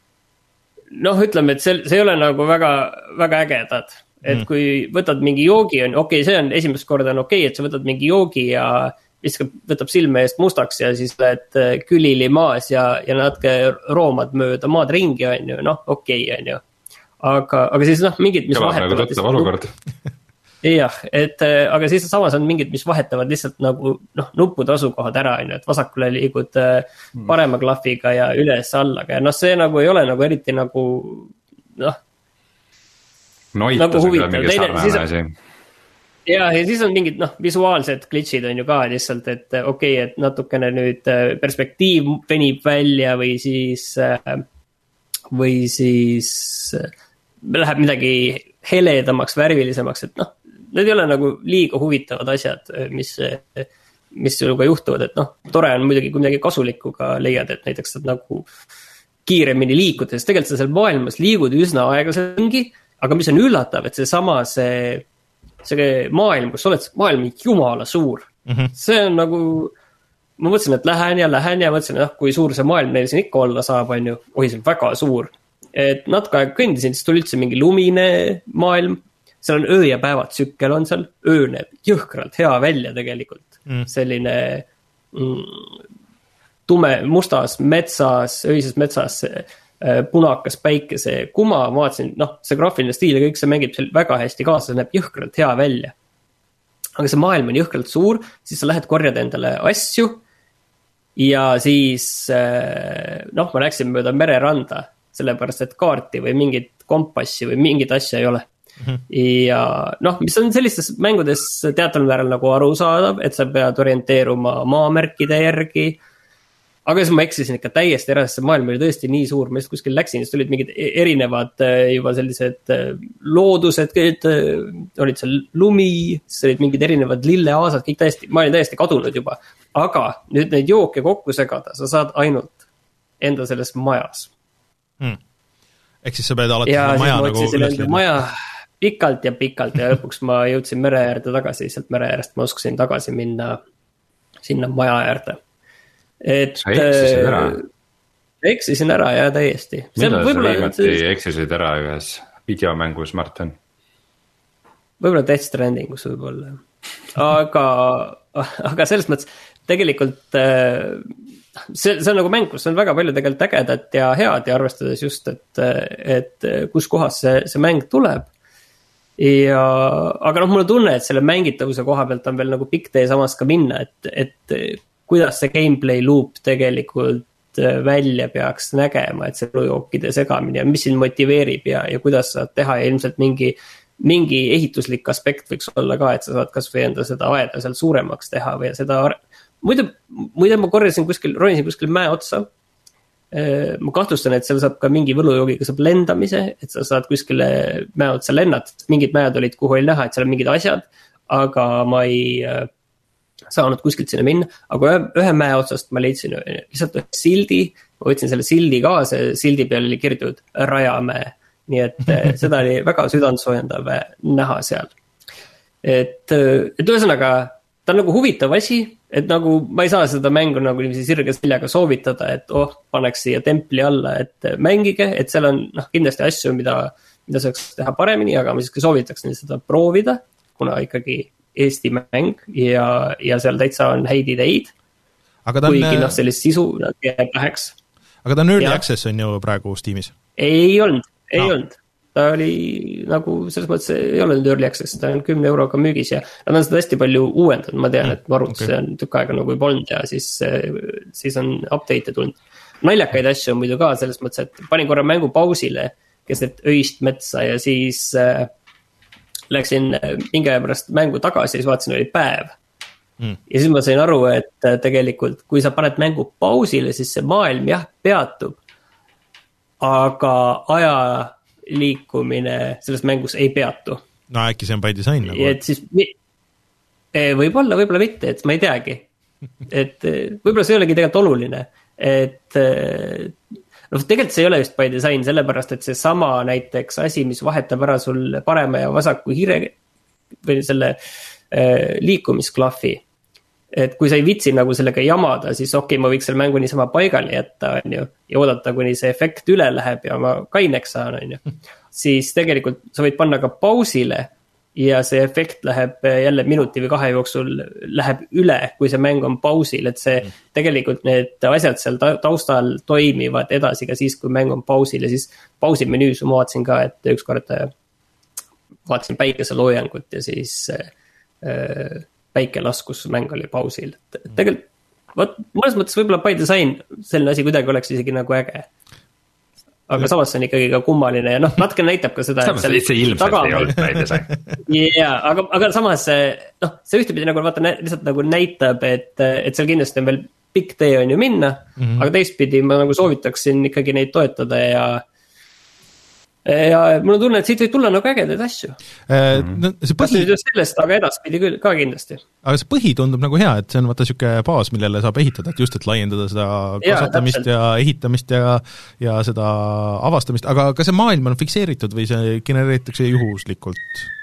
noh, ütleme, et see, see ei ole nagu väga, väga ägedad. Et kui võtad mingi joogi, on okei, see on esimest korda on okei, et sa võtad mingi joogi ja viskab, võtab silme eest mustaks ja siis lähed külili maas ja, ja natuke roomad mööda maad ringi, on ju, noh, okei, on ju. Aga, aga siis noh, mingid, mis vahetavad... Kõlab nagu olukord. Jah, et aga siis samas on mingid, mis vahetavad lihtsalt nagu noh, nuppude asukohad ära, on ju, et vasakule liigud parema klahviga ja üles allaga ja noh, see nagu ei ole nagu eriti nagu noh, Noitas nagu huvitav. Mingi sarnane asi. Ja, ja siis on mingid noh, visuaalsed glitchid on ju ka lihtsalt, et okei, okay, et natukene nüüd perspektiiv venib välja või siis või siis läheb midagi heledamaks, värvilisemaks, et noh, need ei ole nagu liiga huvitavad asjad, mis, mis sinuga juhtuvad, et noh, tore on muidugi, kui midagi kasulikku ka leiad, et näiteks saad nagu kiiremini liikuda, sest tegelikult sa seal maailmas liigud üsna aeglasengi, aga mis on üllatav, et see sama see, see maailm, kus sa oled, maailm on jumala suur. Mm-hmm. See on nagu, ma mõtlesin, et lähen ja lähen ja mõtlesin, et kui suur see maailm neil siin ikka olla saab, on ju, oi, see on väga suur. Et natuke aeg kõndisin, siis tuli üldse mingi lumine maailm, seal on öö ja päevad tsükkel on seal, öö näeb jõhkralt hea välja tegelikult. Mm. Selline mm, tume, mustas metsas, öises metsas punakas päikese kuma, ma vaatasin, noh, see graafiline stiil ja kõik see mängib väga hästi kaasa, see näeb jõhkralt hea välja. Aga see maailm on jõhkralt suur, siis sa lähed korjad endale asju ja siis, noh, ma läksin mööda mereranda, sellepärast, et kaarti või mingit kompassi või mingit asja ei ole. Mm-hmm. Ja noh, mis on sellistes mängudes teataval määral nagu arusaadav, et sa pead orienteeruma maamärkide järgi, aga siis ma eksisin ikka täiesti ära, sest see maailm oli tõesti nii suur, ma just kuskil läksin, siis tulid mingid erinevad juba sellised loodused, olid seal lumi, siis olid mingid erinevad lilleaasad, kõik täiesti, ma olin täiesti kadunud juba. Aga nüüd neid jooke kokku segada, sa saad ainult enda selles majas. Hmm. Ehk siis sa pead alati ja seda maja nagu üles leidma. Maja pikalt ja pikalt ja lõpuks ma jõudsin mere äärde tagasi, sealt mere äärest ma oskasin tagasi minna sinna maja äärde. Et, sa eksisid ära? Eksisin ära, jah, täiesti. Millal sa viimati eksisid ära ühes videomängus, Martin? Võib-olla Death Strandingus võib-olla. Aga, aga selles mõttes tegelikult see, see on nagu mäng, kus on väga palju tegelikult ägedat ja head ja arvestades just, et, et kus kohas see, see mäng tuleb. Ja, aga noh, mulle tunne, et selle mängitavuse koha pealt on veel nagu pikk tee samas ka minna, et, et kuidas see gameplay loop tegelikult välja peaks nägema, et see jookide segamine ja mis siin motiveerib ja, ja kuidas saad teha ja ilmselt mingi, mingi ehituslik aspekt võiks olla ka, et sa saad kas või enda seda aeda seal suuremaks teha või seda, muide, muide ma korjasin kuskil, ronisin kuskil mäe otsa. Ma kahtlustan, et seal saab ka mingi võlujoogiga saab lendamise, et sa saad kuskile mäe otsa lennata, mingid mäed olid, kuhu oli näha, et seal on mingid asjad, aga ma ei saanud kuskilt sinna minna, aga ühe, ühe mäe otsast ma leidsin lihtsalt ühe sildi, ma võtsin selle sildi kaasa, sildi peal oli kirjutatud Rajamäe, nii et seda oli väga südantsoojendav näha seal. Et, et ühesõnaga, ta on nagu huvitav asi, et nagu ma ei saa seda mängu nagu niiviisi sirge seljaga soovitada, et oh, paneks siia templi alla, et mängige, et seal on noh, kindlasti asju, mida, mida saaks teha paremini, aga ma siiski soovitaks seda proovida, kuna ikkagi Eesti mäng ja, ja seal täitsa on häid ideid, kuigi noh sellist sisu jääb väheks. Aga ta on early ja. Access on ju praegu Steamis? Ei olnud, ei no. olnud. Ta oli nagu, selles mõttes ei olnud early access, ta on kümne euroga müügis ja nad on seda hästi palju uuendanud, ma tean, et varud okay. see on tükk aega nagu ei polnud ja siis, siis on update'e tulnud. Naljakaid asju on muidu ka selles mõttes, et panin korra mängu pausile, kes need öist metsa ja siis läksin mingi aja pärast mängu tagasi ja siis vaatasin, oli päev. Mm. Ja siis ma sain aru, et tegelikult kui sa paned mängu pausile, siis see maailm jah peatub, aga aja liikumine selles mängus ei peatu. No äkki see on by design nagu? Et siis võib-olla, võib-olla mitte, et ma ei teagi. Et võib-olla see ei olegi tegelikult oluline, et no tegelikult see ei ole just by design, sellepärast, et see sama näiteks asi, mis vahetab ära sul parema ja vasaku hiire või selle äh, liikumisklahvi, et kui sa ei vitsi nagu sellega jamada, siis okei, okay, ma võiks selle mängu niisama paigale jätta, on ju, ja oodata, kuni see efekt üle läheb ja ma kaineks saan, on ju. Siis tegelikult sa võid panna ka pausile ja see efekt läheb jälle minuti või kahe jooksul läheb üle, kui see mäng on pausil, et see tegelikult need asjad seal taustal toimivad edasi ka siis, kui mäng on pausil ja siis pausi menüüs ma vaatasin ka, et ükskord vaatasin päikeseloojangut ja siis äh, päike laskus, mäng oli pausil. Et tegelikult, võt, mõnes mõttes võib-olla by design selline asi kuidagi oleks isegi nagu äge. Aga samas on ikkagi ka kummaline ja noh, natuke näitab ka seda, samas et see ilmselt taga... ei olnud by design. Jaa, aga, aga samas noh, see ühtepidi nagu vaata lihtsalt nagu näitab, et, et seal kindlasti on veel pikk tee on ju minna, mm-hmm. aga teistpidi ma nagu soovitaksin ikkagi neid toetada ja ja mul on tunne, et siit võib tulla nagu ägedaid asju. Äh, no, see põhi... sellest, aga edaspidi küll ka kindlasti. Aga see põhi tundub nagu hea, et see on vaata siuke baas, millele saab ehitada, et just, et laiendada seda kasvatamist ja, ja ehitamist ja, ja seda avastamist, aga kas see maailm on fikseeritud või see genereeritakse juhuslikult?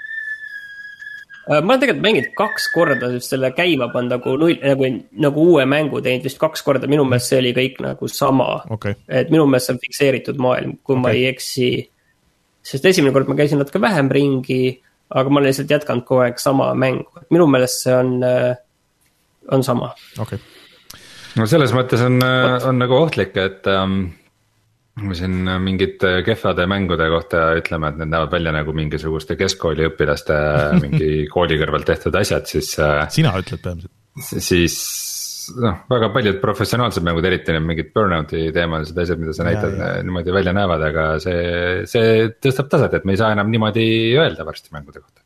Ma olen tegelikult mänginud kaks korda selle käima pannud nagu, nagu, nagu uue mängu teinud vist kaks korda, minu meelest see oli kõik nagu sama, okay. Et minu meelest see on fikseeritud maailm, kui okay. ma ei eksi, sest esimene kord ma käisin natuke vähem ringi, aga ma olen lihtsalt jätkanud kogu aeg sama mängu, et minu meelest see on, on sama. Okay. No selles mõttes on, on nagu ohtlik, et ähm, me siin mingid kehvade mängude kohta ütleme, et need näevad välja nagu mingisuguste keskkooli õpilaste mingi kooli kõrvalt tehtud asjad, siis sina ütled peamiselt. Siis noh, väga paljud professionaalsed mängud, eriti need mingid burnouti teemalised asjad, mida sa näitad, niimoodi välja näevad, aga see, see tõstab taset, et me ei saa enam niimoodi öelda varsti mängude kohta.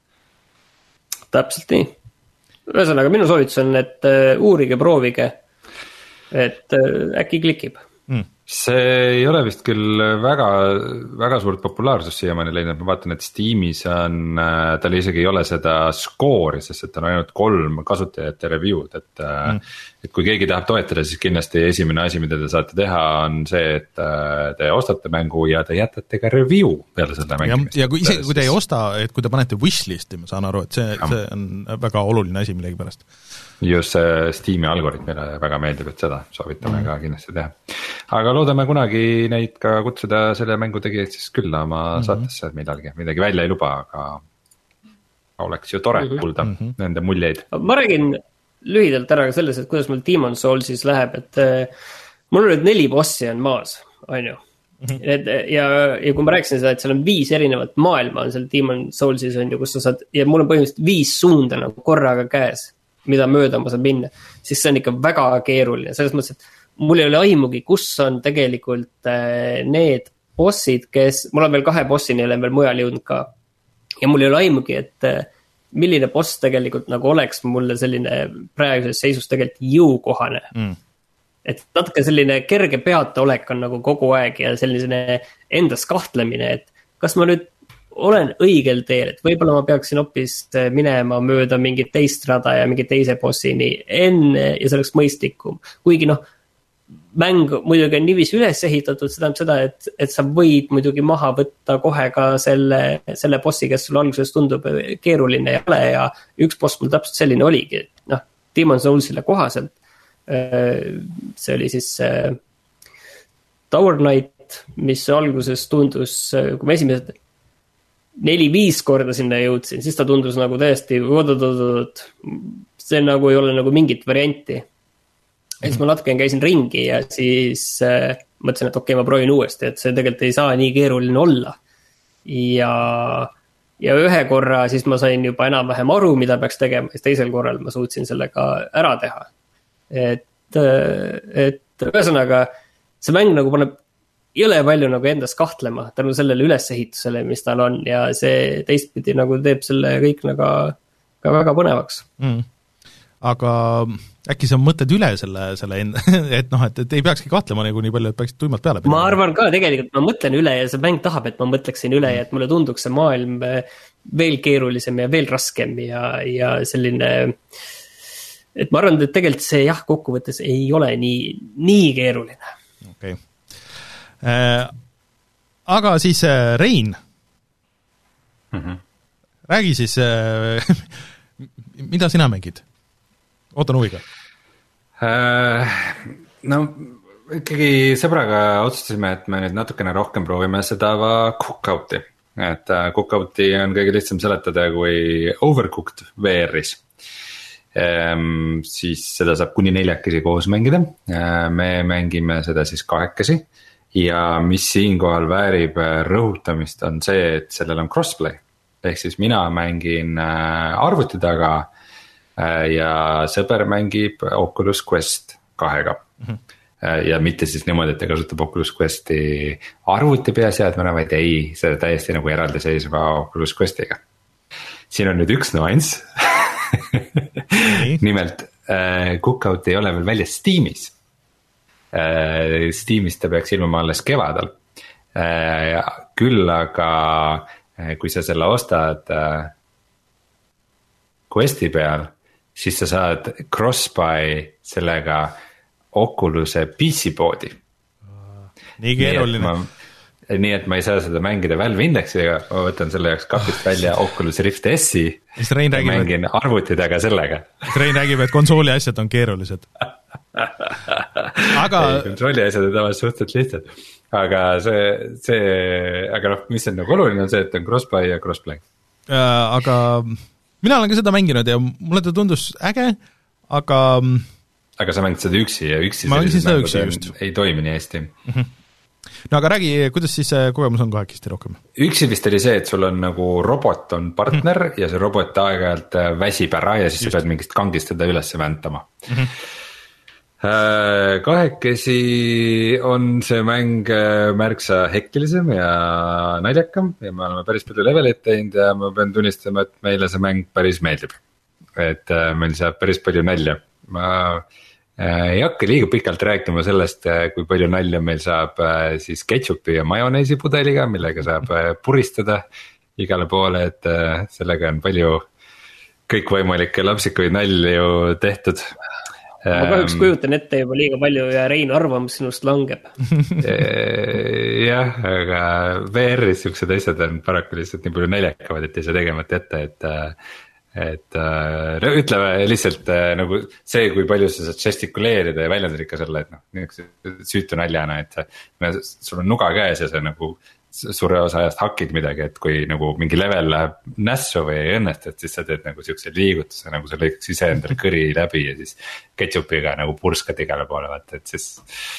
Täpselt nii. Ühesõnaga, minu soovitus on, et uurige, proovige. et äkki klikib mm.. see ei ole vist küll väga, väga suurt populaarsust siiamaani leidnud, ma vaatan, et Steamis on, tal isegi ei ole seda skoori, sest et on ainult kolm kasutajate review'd, et mm. et kui keegi tahab toetada, siis kindlasti esimene asi, mida te saate teha, on see, et te ostate mängu ja te jätate ka review peale selle mängimist. ja, ja kui isegi, kui te ei osta, et kui te panete wishlist'i, ma saan aru, et see, see on väga oluline asi millegi pärast. Just see Steam'i algoritmile väga meeldib, et seda soovitame mm. ka kindlasti teha. Aga loodame kunagi neid ka kutsuda selle mängu tegijaid siis külla oma mm-hmm. saatesse midagi, midagi välja ei luba, aga oleks ju tore mm-hmm. kuulda mm-hmm. nende muljeid. Ma räägin lühidalt ära ka selles, et kuidas mul Demon's Soulsis läheb, et äh, mul on nüüd neli bossi on maas, on ju. Mm-hmm. Et, ja, ja kui ma rääkisin seda, et seal on viis erinevat maailma on seal Demon's Soulsis on ju, kus sa saad, ja mul on põhimõtteliselt viis suunda nagu korraga käes, mida mööda ma saan minna, siis see on ikka väga keeruline, selles mõttes, et mul ei ole aimugi, kus on tegelikult äh, need bossid, kes, mul on veel kahe bossini, olen veel mujal jõudnud ka, ja mul ei ole aimugi, et äh, milline boss tegelikult nagu oleks mulle selline praeguses seisus tegelikult jõukohane. Mm. Et natuke selline kerge peataolek on nagu kogu aeg ja selline endas kahtlemine, et kas ma nüüd olen õigel teel, et võib-olla ma peaksin hoopis minema mööda mingit teist rada ja mingi teise bossini enne ja see oleks mõistlikum. Kuigi noh, mäng muidugi on niiviisi üles ehitatud, see tähendab seda, et, et sa võid muidugi maha võtta kohe ka selle, selle bossi, kes sul alguses tundub keeruline ja ole ja üks boss mul täpselt selline oligi. Noh, Demon's Soulsile kohaselt see oli siis Tower Knight, mis alguses tundus, kui ma esimesed neli-viis korda sinna jõudsin, siis ta tundus nagu täiesti oot-oot-oot, see nagu ei ole nagu mingit varianti. Ja siis ma natuke käisin ringi ja siis äh, mõtlesin, et okei, okay, ma proovin uuesti, et see tegelikult ei saa nii keeruline olla. Ja, ja ühe korra siis ma sain juba enam-vähem aru, mida peaks tegema, ja teisel korral ma suutsin sellega ära teha. Et, et ühesõnaga, see mäng nagu paneb jõle palju nagu endas kahtlema tänu sellele ülesehitusele, mis tal on ja see teistpidi nagu teeb selle kõik nagu ka väga põnevaks. Mm. Aga äkki sa mõtled üle selle, selle enda, et noh, et, et ei peakski kahtlema nagu nii palju, et peaksid tuimalt peale pidama. Ma arvan ka tegelikult, ma mõtlen üle ja see mäng tahab, et ma mõtleksin üle ja et mulle tunduks see maailm veel keerulisem ja veel raskem ja, ja selline, et ma arvan, et tegelikult see jah, kokkuvõttes ei ole nii, nii keeruline. Okei. Okay. Äh, aga siis äh, Rein mm-hmm. räägi siis äh, mida sina mängid? Ootan huviga äh, no ikkagi sõbraga otsustasime, et me nüüd natukene rohkem proovime seda Cookout'i, et uh, Cookout'i on kõige lihtsam seletada kui Overcooked V R-is. ähm, siis seda saab kuni neljakesi koos mängida, äh, me mängime seda siis kahekesi. Ja mis siinkohal väärib rõhutamist on see, et sellel on crossplay. Ehk siis mina mängin arvuti taga ja sõber mängib Oculus Quest kahega. Mm-hmm. Ja mitte siis niimoodi, et ta kasutab Oculus Questi arvuti peaseadmena, vaid ei, see täiesti nagu eraldiseisva Oculus Questiga. Siin on nüüd üks nuanss. Nimelt Cookout ei ole veel väljas Steamis. Steamis ta peaks ilmuma alles kevadal. Küll aga kui sa selle ostad Questi peal, siis sa saad cross-buy sellega Oculus'e P C poodi. Nii keeruline. Nii, nii et ma ei saa seda mängida Valve Indexiga, ma võtan selle jaoks kapist välja Oculus Rift S-i ja mängin et... arvuti taga sellega. Rein räägib, et konsooli asjad on keerulised. Aga kontrolli asjad on tavaliselt suhteliselt lihtsad, aga see, see, aga noh, mis on nagu oluline on see, et on crossbuy ja crossplay. Äh, aga mina olen ka seda mänginud ja mulle ta tundus äge, aga aga sa mängid seda üksi ja üksi ma mängid seda üksi just. Ei toimi nii hästi. Mm-hmm. No aga räägi, kuidas siis kogemus on kahekesti rohkem? Üksi vist oli see, et sul on nagu robot on partner mm-hmm. ja see robot aeg-ajalt väsib ära ja siis just. Sa pead mingist kangist teda üles väntama. Mm-hmm. Kahekesi on see mäng märksa hektilisem ja naljakam ja me oleme päris palju levelit teinud ja ma pean tunnistama, et meile see mäng päris meeldib. Et meil saab päris palju nalja. Ma ei hakka liiga pikalt rääkima sellest, kui palju nalja meil saab siis ketšupi ja majoneesi pudeliga, millega saab puristada igale poole, et sellega on palju kõikvõimalikke lapsikuid nalju tehtud. Ma kahjuks kujutan ette juba liiga palju ja Rein arvamus sinust langeb. Jah, aga V R-is siuksed asjad on paraku lihtsalt nii palju näljakavad, et ei saa tegemata ette, et et no, ütleme lihtsalt nagu see, kui palju sa saad žestikuleerida ja väljendada ikka selle, et noh, süütu naljana, et no, sul on nuga käes ja sa nagu suure osa ajast hakid midagi, et kui nagu mingi level läheb nässu või ei õnnestu, et siis sa teed nagu siukse liigutuse, nagu sa lõikaks ise endale kõri läbi ja siis ketšupiga nagu purskad igale poole, vaata, et siis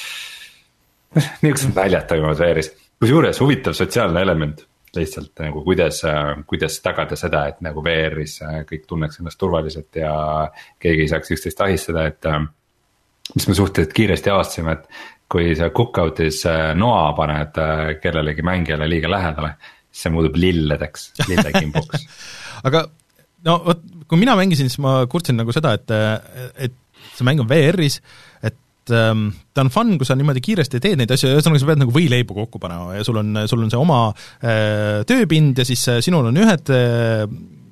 niisugused naljad toimuvad V R-is. Kusjuures huvitav sotsiaalne element lihtsalt nagu kuidas, kuidas tagada seda, et nagu V R-is kõik tunneks ennast turvaliselt ja keegi ei saaks üksteist ahistada, et mis me suhteliselt kiiresti avastasime, et kui sa cookoutis noa paned kellelegi mängijale liiga lähedale, siis see muudub lilledeks, lillekimbuks. Aga no võt, kui mina mängisin, siis ma kurtsin nagu seda, et, et see mäng on V R-is, et ähm, ta on fun, kui sa niimoodi kiiresti teed neid asju, ühesõnaga sa pead nagu võileibu kokku panema ja sul on, sul on see oma äh, tööpind ja siis sinul on ühed äh,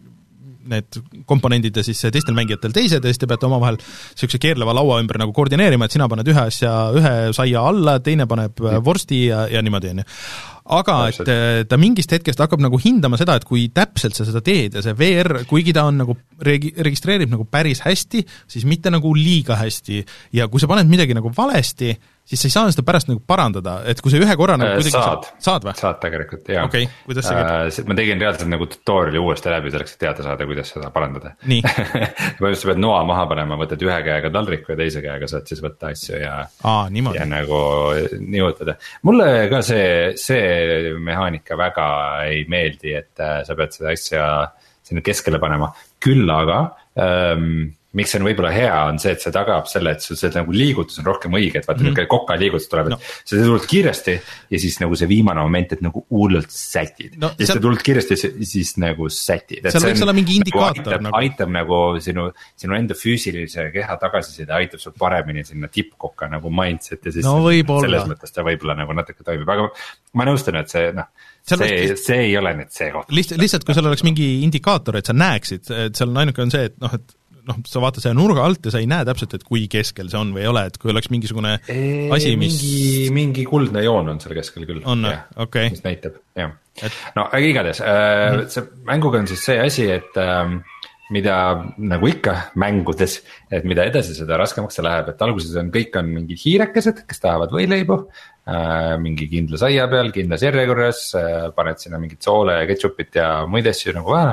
need komponendid ja siis teistel mängijatel teised ja siis te peate omavahel sellise keerleva laua ümber nagu koordineerima, et sina paned ühe asja, ühe saia alla, teine paneb vorsti ja, ja niimoodi on ju. Aga et ta mingist hetkest hakkab nagu hindama seda, et kui täpselt sa seda teed ja see V R, kuigi ta on nagu regi- registreerib nagu päris hästi, siis mitte nagu liiga hästi ja kui sa paned midagi nagu valesti, siis sa ei saa seda pärast nagu parandada, et kui sa ühe korra nagu kuidagi saad, saad või? Saad tegelikult, jah. Okei, okay, kuidas see käib? Uh, ma tegin reaalselt nagu tutoriali uuesti läbi, selleks et teada saada, kuidas seda parandada. Nii. Põhimõtteliselt sa pead noa maha panema, võtad ühe käega taldriku ja teise käega saad siis võtta asju ja, Aa, ja nagu niutada. Mulle ka see, see mehaanika väga ei meeldi, et sa pead seda asja sinna keskele panema. Küll aga ähm, miks see on võib-olla hea, on see, et see tagab selle, et see nagu liigutus on rohkem õige, et vaata mm -hmm. koka liigutus tuleb, et no. see tuleb kiiresti ja siis nagu see viimane moment, et nagu hullult sätid no,. ja siis see tuleb kiiresti ja siis nagu sätid. seal võiks olla mingi indikaator. Aitab nagu, aitab nagu sinu, sinu enda füüsilise keha tagasiside, aitab sul paremini sinna tippkoka nagu mindset ja siis no, selles mõttes ta võib-olla nagu natuke toimib, aga ma nõustun, et see noh, see, lihtsalt, see ei ole nüüd see koht. Lihtsalt, lihtsalt kui seal oleks mingi indikaator, et sa näeksid, et seal on ainuke on see, et noh, et noh, sa vaatad selle nurga alt ja sa ei näe täpselt, et kui keskel see on või ei ole, et kui oleks mingisugune eee, asi, mis mingi, mingi kuldne joon on seal keskel küll. On, okei. Okay. Mis näitab, jah. Et... No, aga igades, äh, see mänguga on siis see asi, et äh, mida nagu ikka mängudes, et mida edasi, seda raskemaks see läheb, et alguses on, kõik on mingid hiirekesed, kes tahavad võileibu, äh, mingi kindla saia peal, kindlas järjekorras, äh, paned sinna mingit soole ja ketšupit ja muid asju nagu vahele.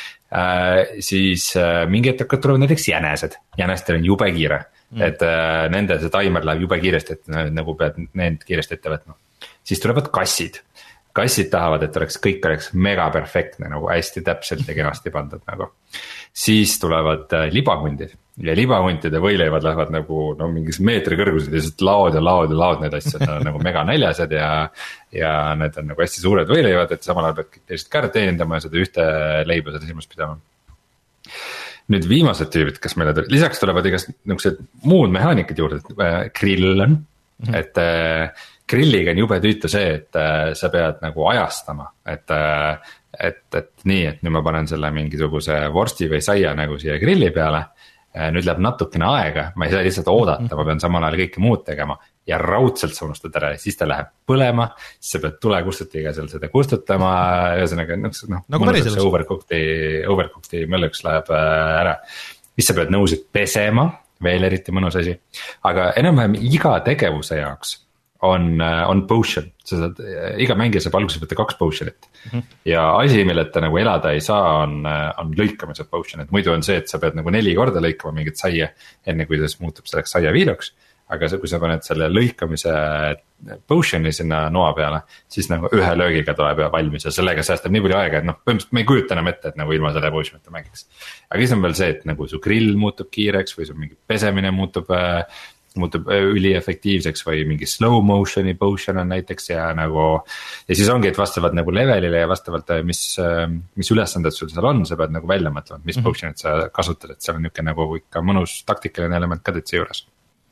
Uh, siis uh, mingi hetk tulevad näiteks jänesed, jänestel on jube kiire mm., et uh, nende see timer läheb jube kiiresti, et uh, nagu pead need kiiresti ette võtma. Siis tulevad kassid, kassid tahavad, et oleks, kõik oleks mega perfektne, nagu hästi täpselt ja kenasti pandud nagu. Siis tulevad uh, libahundid ja libahuntide võileivad lähevad nagu no, mingis meetri kõrgused ja lihtsalt laod ja laod ja laod need asjad, nad on nagu mega näljased ja, ja need on nagu hästi suured võileivad, et samal ajal pead kõik teised ka teenindama ja seda ühte leiba seda silmas pidama. Nüüd viimased tüübid, kes meile tulid, lisaks tulevad igast niisugused muud mehaanikad juurde, et grill on, mm-hmm. et äh, grilliga on jube tüüta see, et äh, sa pead nagu ajastama, et äh, et, et nii, et nüüd ma panen selle mingisuguse vorsti või saia nagu siia grilli peale. Nüüd läheb natukene aega, ma ei saa lihtsalt oodata, ma pean samal ajal kõike muud tegema ja raudselt sa unustad ära ja siis ta läheb põlema, siis sa pead tulekustutiga seal seda kustutama, ühesõnaga noh, nagu mõnusaks overcookti, overcookti mõlleks läheb ära, siis sa pead nõusid pesema, veel eriti mõnus asi, aga enam-vähem iga tegevuse jaoks on, on potion, sa saad, iga mängija saab alguses võtta kaks potionit mm-hmm. ja asi, milleta nagu elada ei saa, on, on lõikamise potion, et muidu on see, et sa pead nagu neli korda lõikama mingit saia, enne kui ta muutub selleks saia viiluks, aga kui sa paned selle lõikamise potioni sinna noa peale, siis nagu ühe löögiga tuleb valmis ja sellega säästab nii palju aega, et noh, põhimõtteliselt ma ei kujuta enam ette, et nagu ilma selle potionita mängiks. Aga siis on veel see, et nagu su grill muutub kiireks või su mingi pesemine muutub muutub üliefektiivseks või mingi slow motion'i potion on näiteks ja nagu ja siis ongi, et vastavalt nagu levelile ja vastavalt mis, mis ülesanded sul seal on, sa pead nagu välja mõtlema, mis mm-hmm. potion'it sa kasutad, et seal on niisugune nagu ikka mõnus taktikaline element ka täitsa juures.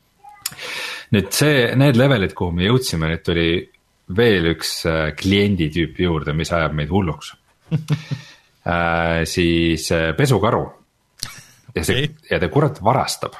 nüüd see, need levelid, kuhu me jõudsime, nüüd tuli veel üks kliendi tüüp juurde, mis ajab meid hulluks äh, siis pesukaru. Ja, see, okay. ja ta kurat varastab.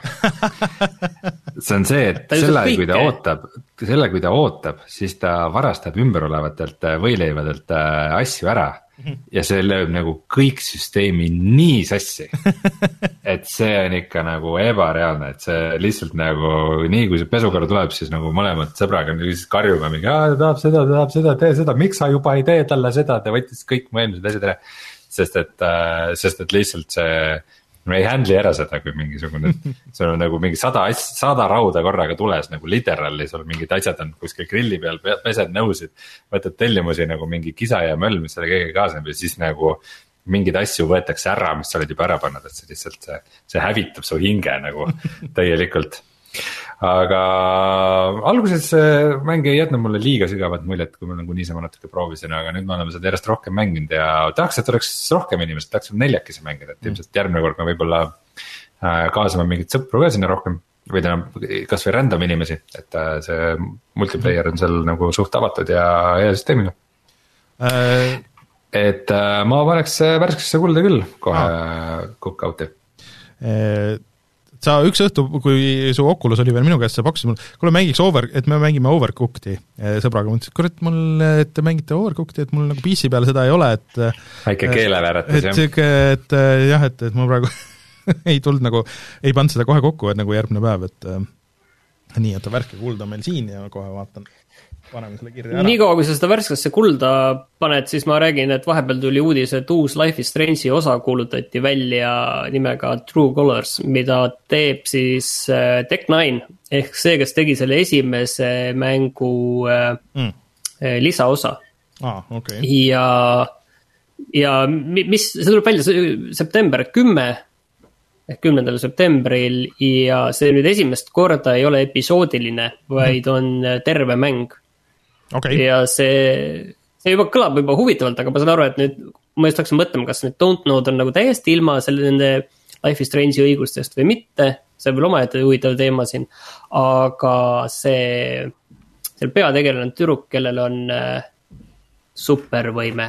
See on see, et selle, kui ta ootab, selle, kui ta ootab, siis ta varastab ümberolevatelt võileivadelt asju ära. Ja see lööb nagu kõik süsteemi nii sassi, et see on ikka nagu ebareaalne, et see lihtsalt nagu nii, kui see pesukaru tuleb, siis nagu mõlemad sõbraga lihtsalt karjume mingi, ta tahab seda, ta tahab seda, tee seda, miks sa juba ei tee talle seda, ta võttis kõik mu eelmised asjad ära, sest et, sest et lihtsalt see me ei handli ära seda, kui mingisugune, sul on nagu mingi sada, sada rauda korraga tules, nagu literally, sul mingid asjad on kuskil grilli peal, pesed nõusid, võtad tellimusi nagu mingi kisa ja möll, mis selle kõige kaasneb ja siis nagu mingid asju võetakse ära, mis sa oled juba ära pannud, et see lihtsalt, see, see hävitab su hinge nagu täielikult. Aga alguses mäng ei jätnud mulle liiga sügavat muljet, kui ma nagu niisama natuke proovisin, aga nüüd me oleme seda järjest rohkem mänginud ja tahaks, et oleks rohkem inimesed, tahaks neljakesi mängida, et ilmselt järgmine kord ma võib-olla kaasame mingit sõpru ka sinna rohkem või täna kas või random inimesi, et see multiplayer on seal nagu suht avatud ja hea süsteemine äh... et ma paneks värskesse kulda küll kohe ah. Cook out'i äh... sa üks õhtu, kui su Oculus oli veel minu käest, sa pakkusid mulle, kuule mängiks over, et me mängime Overcooked'i sõbraga, ma ütlesin, kurat, mul, et te mängite Overcooked'i, et mul nagu P C peal seda ei ole, et väike keelevääratus, jah. Et, et jah, et, et mul praegu ei tulnud nagu, ei pannud seda kohe kokku, et nagu järgmine päev, et nii, et värske kulda meil siin ja kohe vaatan, paneme selle kirja ära. Nii kaua, kui sa seda värskesse kulda paned, siis ma räägin, et vahepeal tuli uudis, et uus Life is Strange'i osa kuulutati välja nimega True Colors, mida teeb siis Tech nine, ehk see, kes tegi selle esimese mängu mm. lisaosa. Ah, okay. Ja, ja mis, see tuleb välja september kümme, ehk kümnendal septembril ja see nüüd esimest korda ei ole episoodiline, vaid on terve mäng. Okay. Ja see, see juba kõlab juba huvitavalt, aga ma saan aru, et nüüd ma just hakkasin mõtlema, kas need Don't Know'd on nagu täiesti ilma selle nende Life is Strange'i õigustest või mitte, see on veel omaette huvitav teema siin, aga see, seal peategelane tüdruk, kellel on äh, supervõime,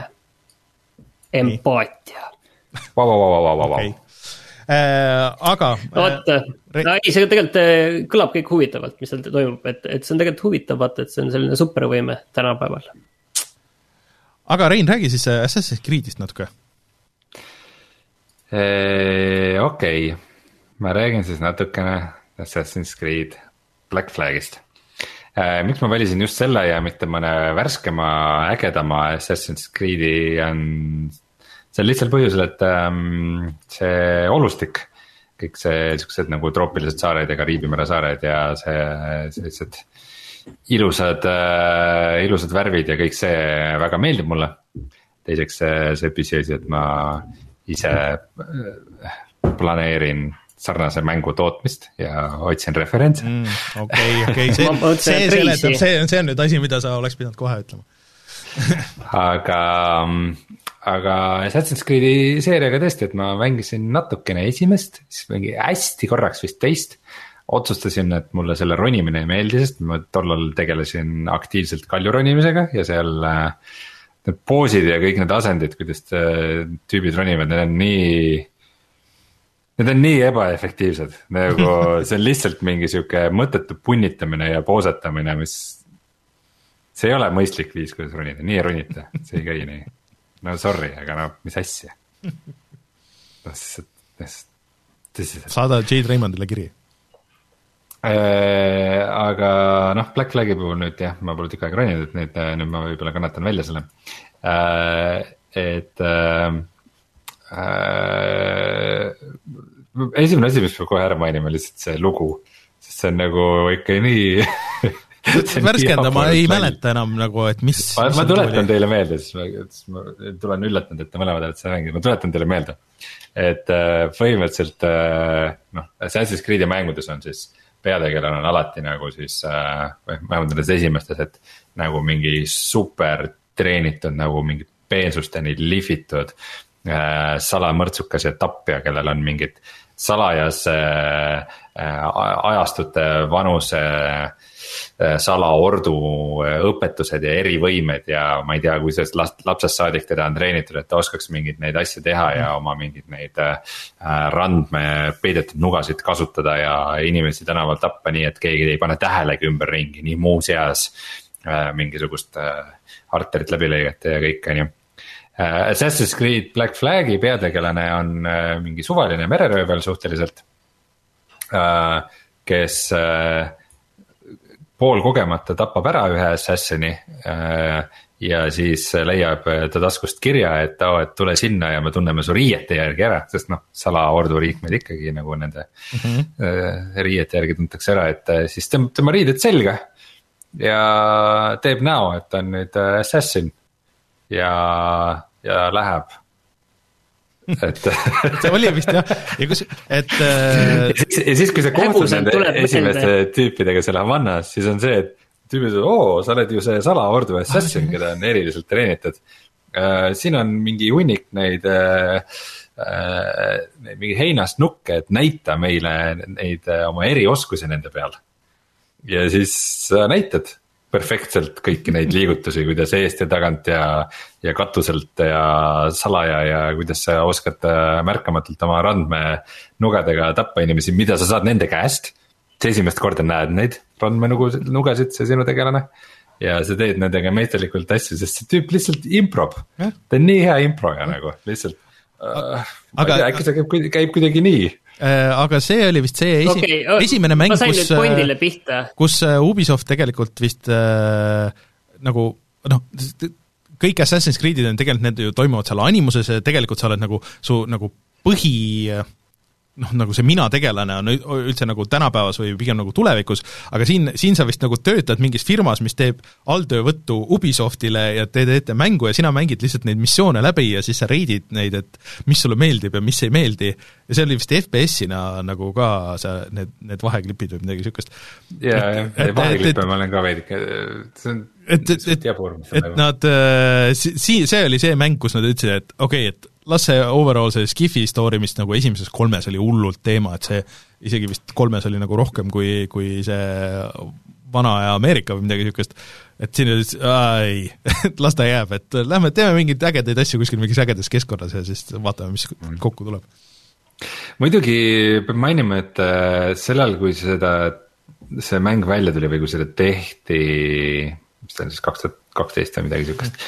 empaatia. Vau, vau, vau, vau, vau. Okay. Äh, aga Vaat, äh, re... no, ei, see tegelikult äh, kõlab kõik huvitavalt, mis seal toimub, et, et see on tegelikult huvitav, vaata, et see on selline supervõime tänapäeval. Aga Rein, räägi siis Assassin's Creed'ist natuke. Okei, okay. Ma räägin siis natukene Assassin's Creed Black Flagist. Äh, miks ma valisin just selle ja mitte mõne värskema, ägedama Assassin's Creed'i on... see on lihtsalt põhjusel, et ähm, see olustik, kõik see sellised nagu troopilised saared ja Kariibi mere saared ja see sellised ilusad, äh, ilusad värvid ja kõik see väga meeldib mulle. Teiseks see, see püsiasi, et ma ise äh, planeerin sarnase mängu tootmist ja otsin referentse. Mm, okei, okei, see, see, seletab, see, see on nüüd asi, mida sa oleks pidanud kohe ütlema. aga... aga Assassin's Creed'i seeriaga tõesti, et ma mängisin natukene esimest, siis mingi hästi korraks vist teist, otsustasin, et mulle selle ronimine ei meeldi, sest ma tollal tegelesin aktiivselt kalju ronimisega ja seal need poosid ja kõik need asendid, kuidas tüübid ronivad, need on nii, need on nii ebaefektiivsed, nagu see on lihtsalt mingi siuke mõttetu punnitamine ja poosetamine, mis see ei ole mõistlik viis, kuidas ronida, nii ei ronita, see ei käi nii. No sorry, aga no, mis asja? No, see, see, see, saada Jade Raymondile kiri. Äh, aga noh, Black Flagi puhul nüüd jah, ma pole tükk aega roninud, et nüüd, nüüd ma võib-olla kannatan välja selle. Äh, et äh, äh, esimene asi, mis peab kohe ära mainima, lihtsalt see lugu, sest see on nagu ikka nii... värskenda, ma ei mäleta enam nagu, et mis... Ma, ma tuletan teile meelde, siis ma, siis ma tulen üllatanud, et te mõlemad olete seda mängida, ma tuletan teile meelde, et äh, põhimõtteliselt äh, noh, Assassin's Creed'i mängudes on siis peategelane on alati nagu siis äh, vähemalt nendes esimestes, et nagu mingi super treenitud, nagu mingi peensusteni lihvitud äh, salamõrtsukas ja tapja, kellel on mingid salajas äh, ajastute vanuse äh, salaordu õpetused ja erivõimed ja ma ei tea, kui sellest lapsest saadik teda on treenitud, et ta oskaks mingeid neid asju teha ja oma mingeid neid randme peidetud nugasid kasutada ja inimesi tänaval tappa nii, et keegi ei pane tähelegi ümberringi, nii muuseas mingisugust arterit läbi lõigata ja kõik, on ju. Assassin's Creed Black Flagi peategelane on mingi suvaline mereröövel suhteliselt, kes pool kogemata tapab ära ühe assassini ja siis leiab ta taskust kirja, et, oh, et tule sinna ja me tunneme su riiete järgi ära, sest noh, salaordu liikmed ikkagi nagu nende mm-hmm. riiete järgi tuntakse ära, et siis tõmbab tema riided selga ja teeb näo, et on nüüd assassin ja, ja läheb. Et see oli vist jah, ja kus, et ja siis, ja siis kui sa kohtud nende esimeste tüüpidega selle Havannas, siis on see, et tüübid on, oo, sa oled ju see salaordu assassin, keda on eriliselt treenitud. Siin on mingi hunnik neid, neid mingi heinast nukke, et näita meile neid oma erioskusi nende peal. Ja siis sa näitad perfektselt kõiki neid liigutusi, kuidas eest ja tagant ja, ja katuselt ja salaja ja kuidas sa oskad märkamatult oma randme nugadega tappa inimesi, mida sa saad nende käest. See esimest korda näed neid randme nugasid, see sinu tegelane. Ja sa teed nendega meisterlikult asju, sest see tüüp lihtsalt improb. Ta on nii hea improja nagu, lihtsalt. Uh, aga tea, äkki see käib, käib kuidagi nii. Aga see oli vist see esi- okay, oh, esimene mäng, kus, kus Ubisoft tegelikult vist äh, nagu noh, kõik Assassin's Creed'id on tegelikult, need ju toimuvad seal animuses ja tegelikult sa oled nagu su nagu põhi noh, nagu see mina tegelane on üldse nagu tänapäevas või pigem nagu tulevikus, aga siin, siin sa vist nagu töötad mingis firmas, mis teeb alltöövõttu Ubisoftile ja te teete mängu ja sina mängid lihtsalt neid missioone läbi ja siis sa reidid neid, et mis sulle meeldib ja mis ei meeldi. Ja see oli vist F P S-ina nagu ka see, need, need vaheklipid või midagi sükast. Jaa, ja vaheklippe ma olen ka veidike, see on et, et, et, et nad, si, see oli see mäng, kus nad ütlesid, et okei okay,, et las see overall see Skifi story, mis nagu esimeses kolmes oli hullult teema, et see isegi vist kolmes oli nagu rohkem kui, kui see vana ja Ameerika või midagi sükest, et siin oli, ai, et las ta jääb, et lähme teeme mingeid ägedaid asju kuskil mingis ägedas keskkonnas ja siis vaatame, mis kokku tuleb. Muidugi peab mainima, et sellal, kui seda, see mäng välja tuli või kui seda tehti, mis ta on siis kaks tuhat kaksteist või midagi sükest,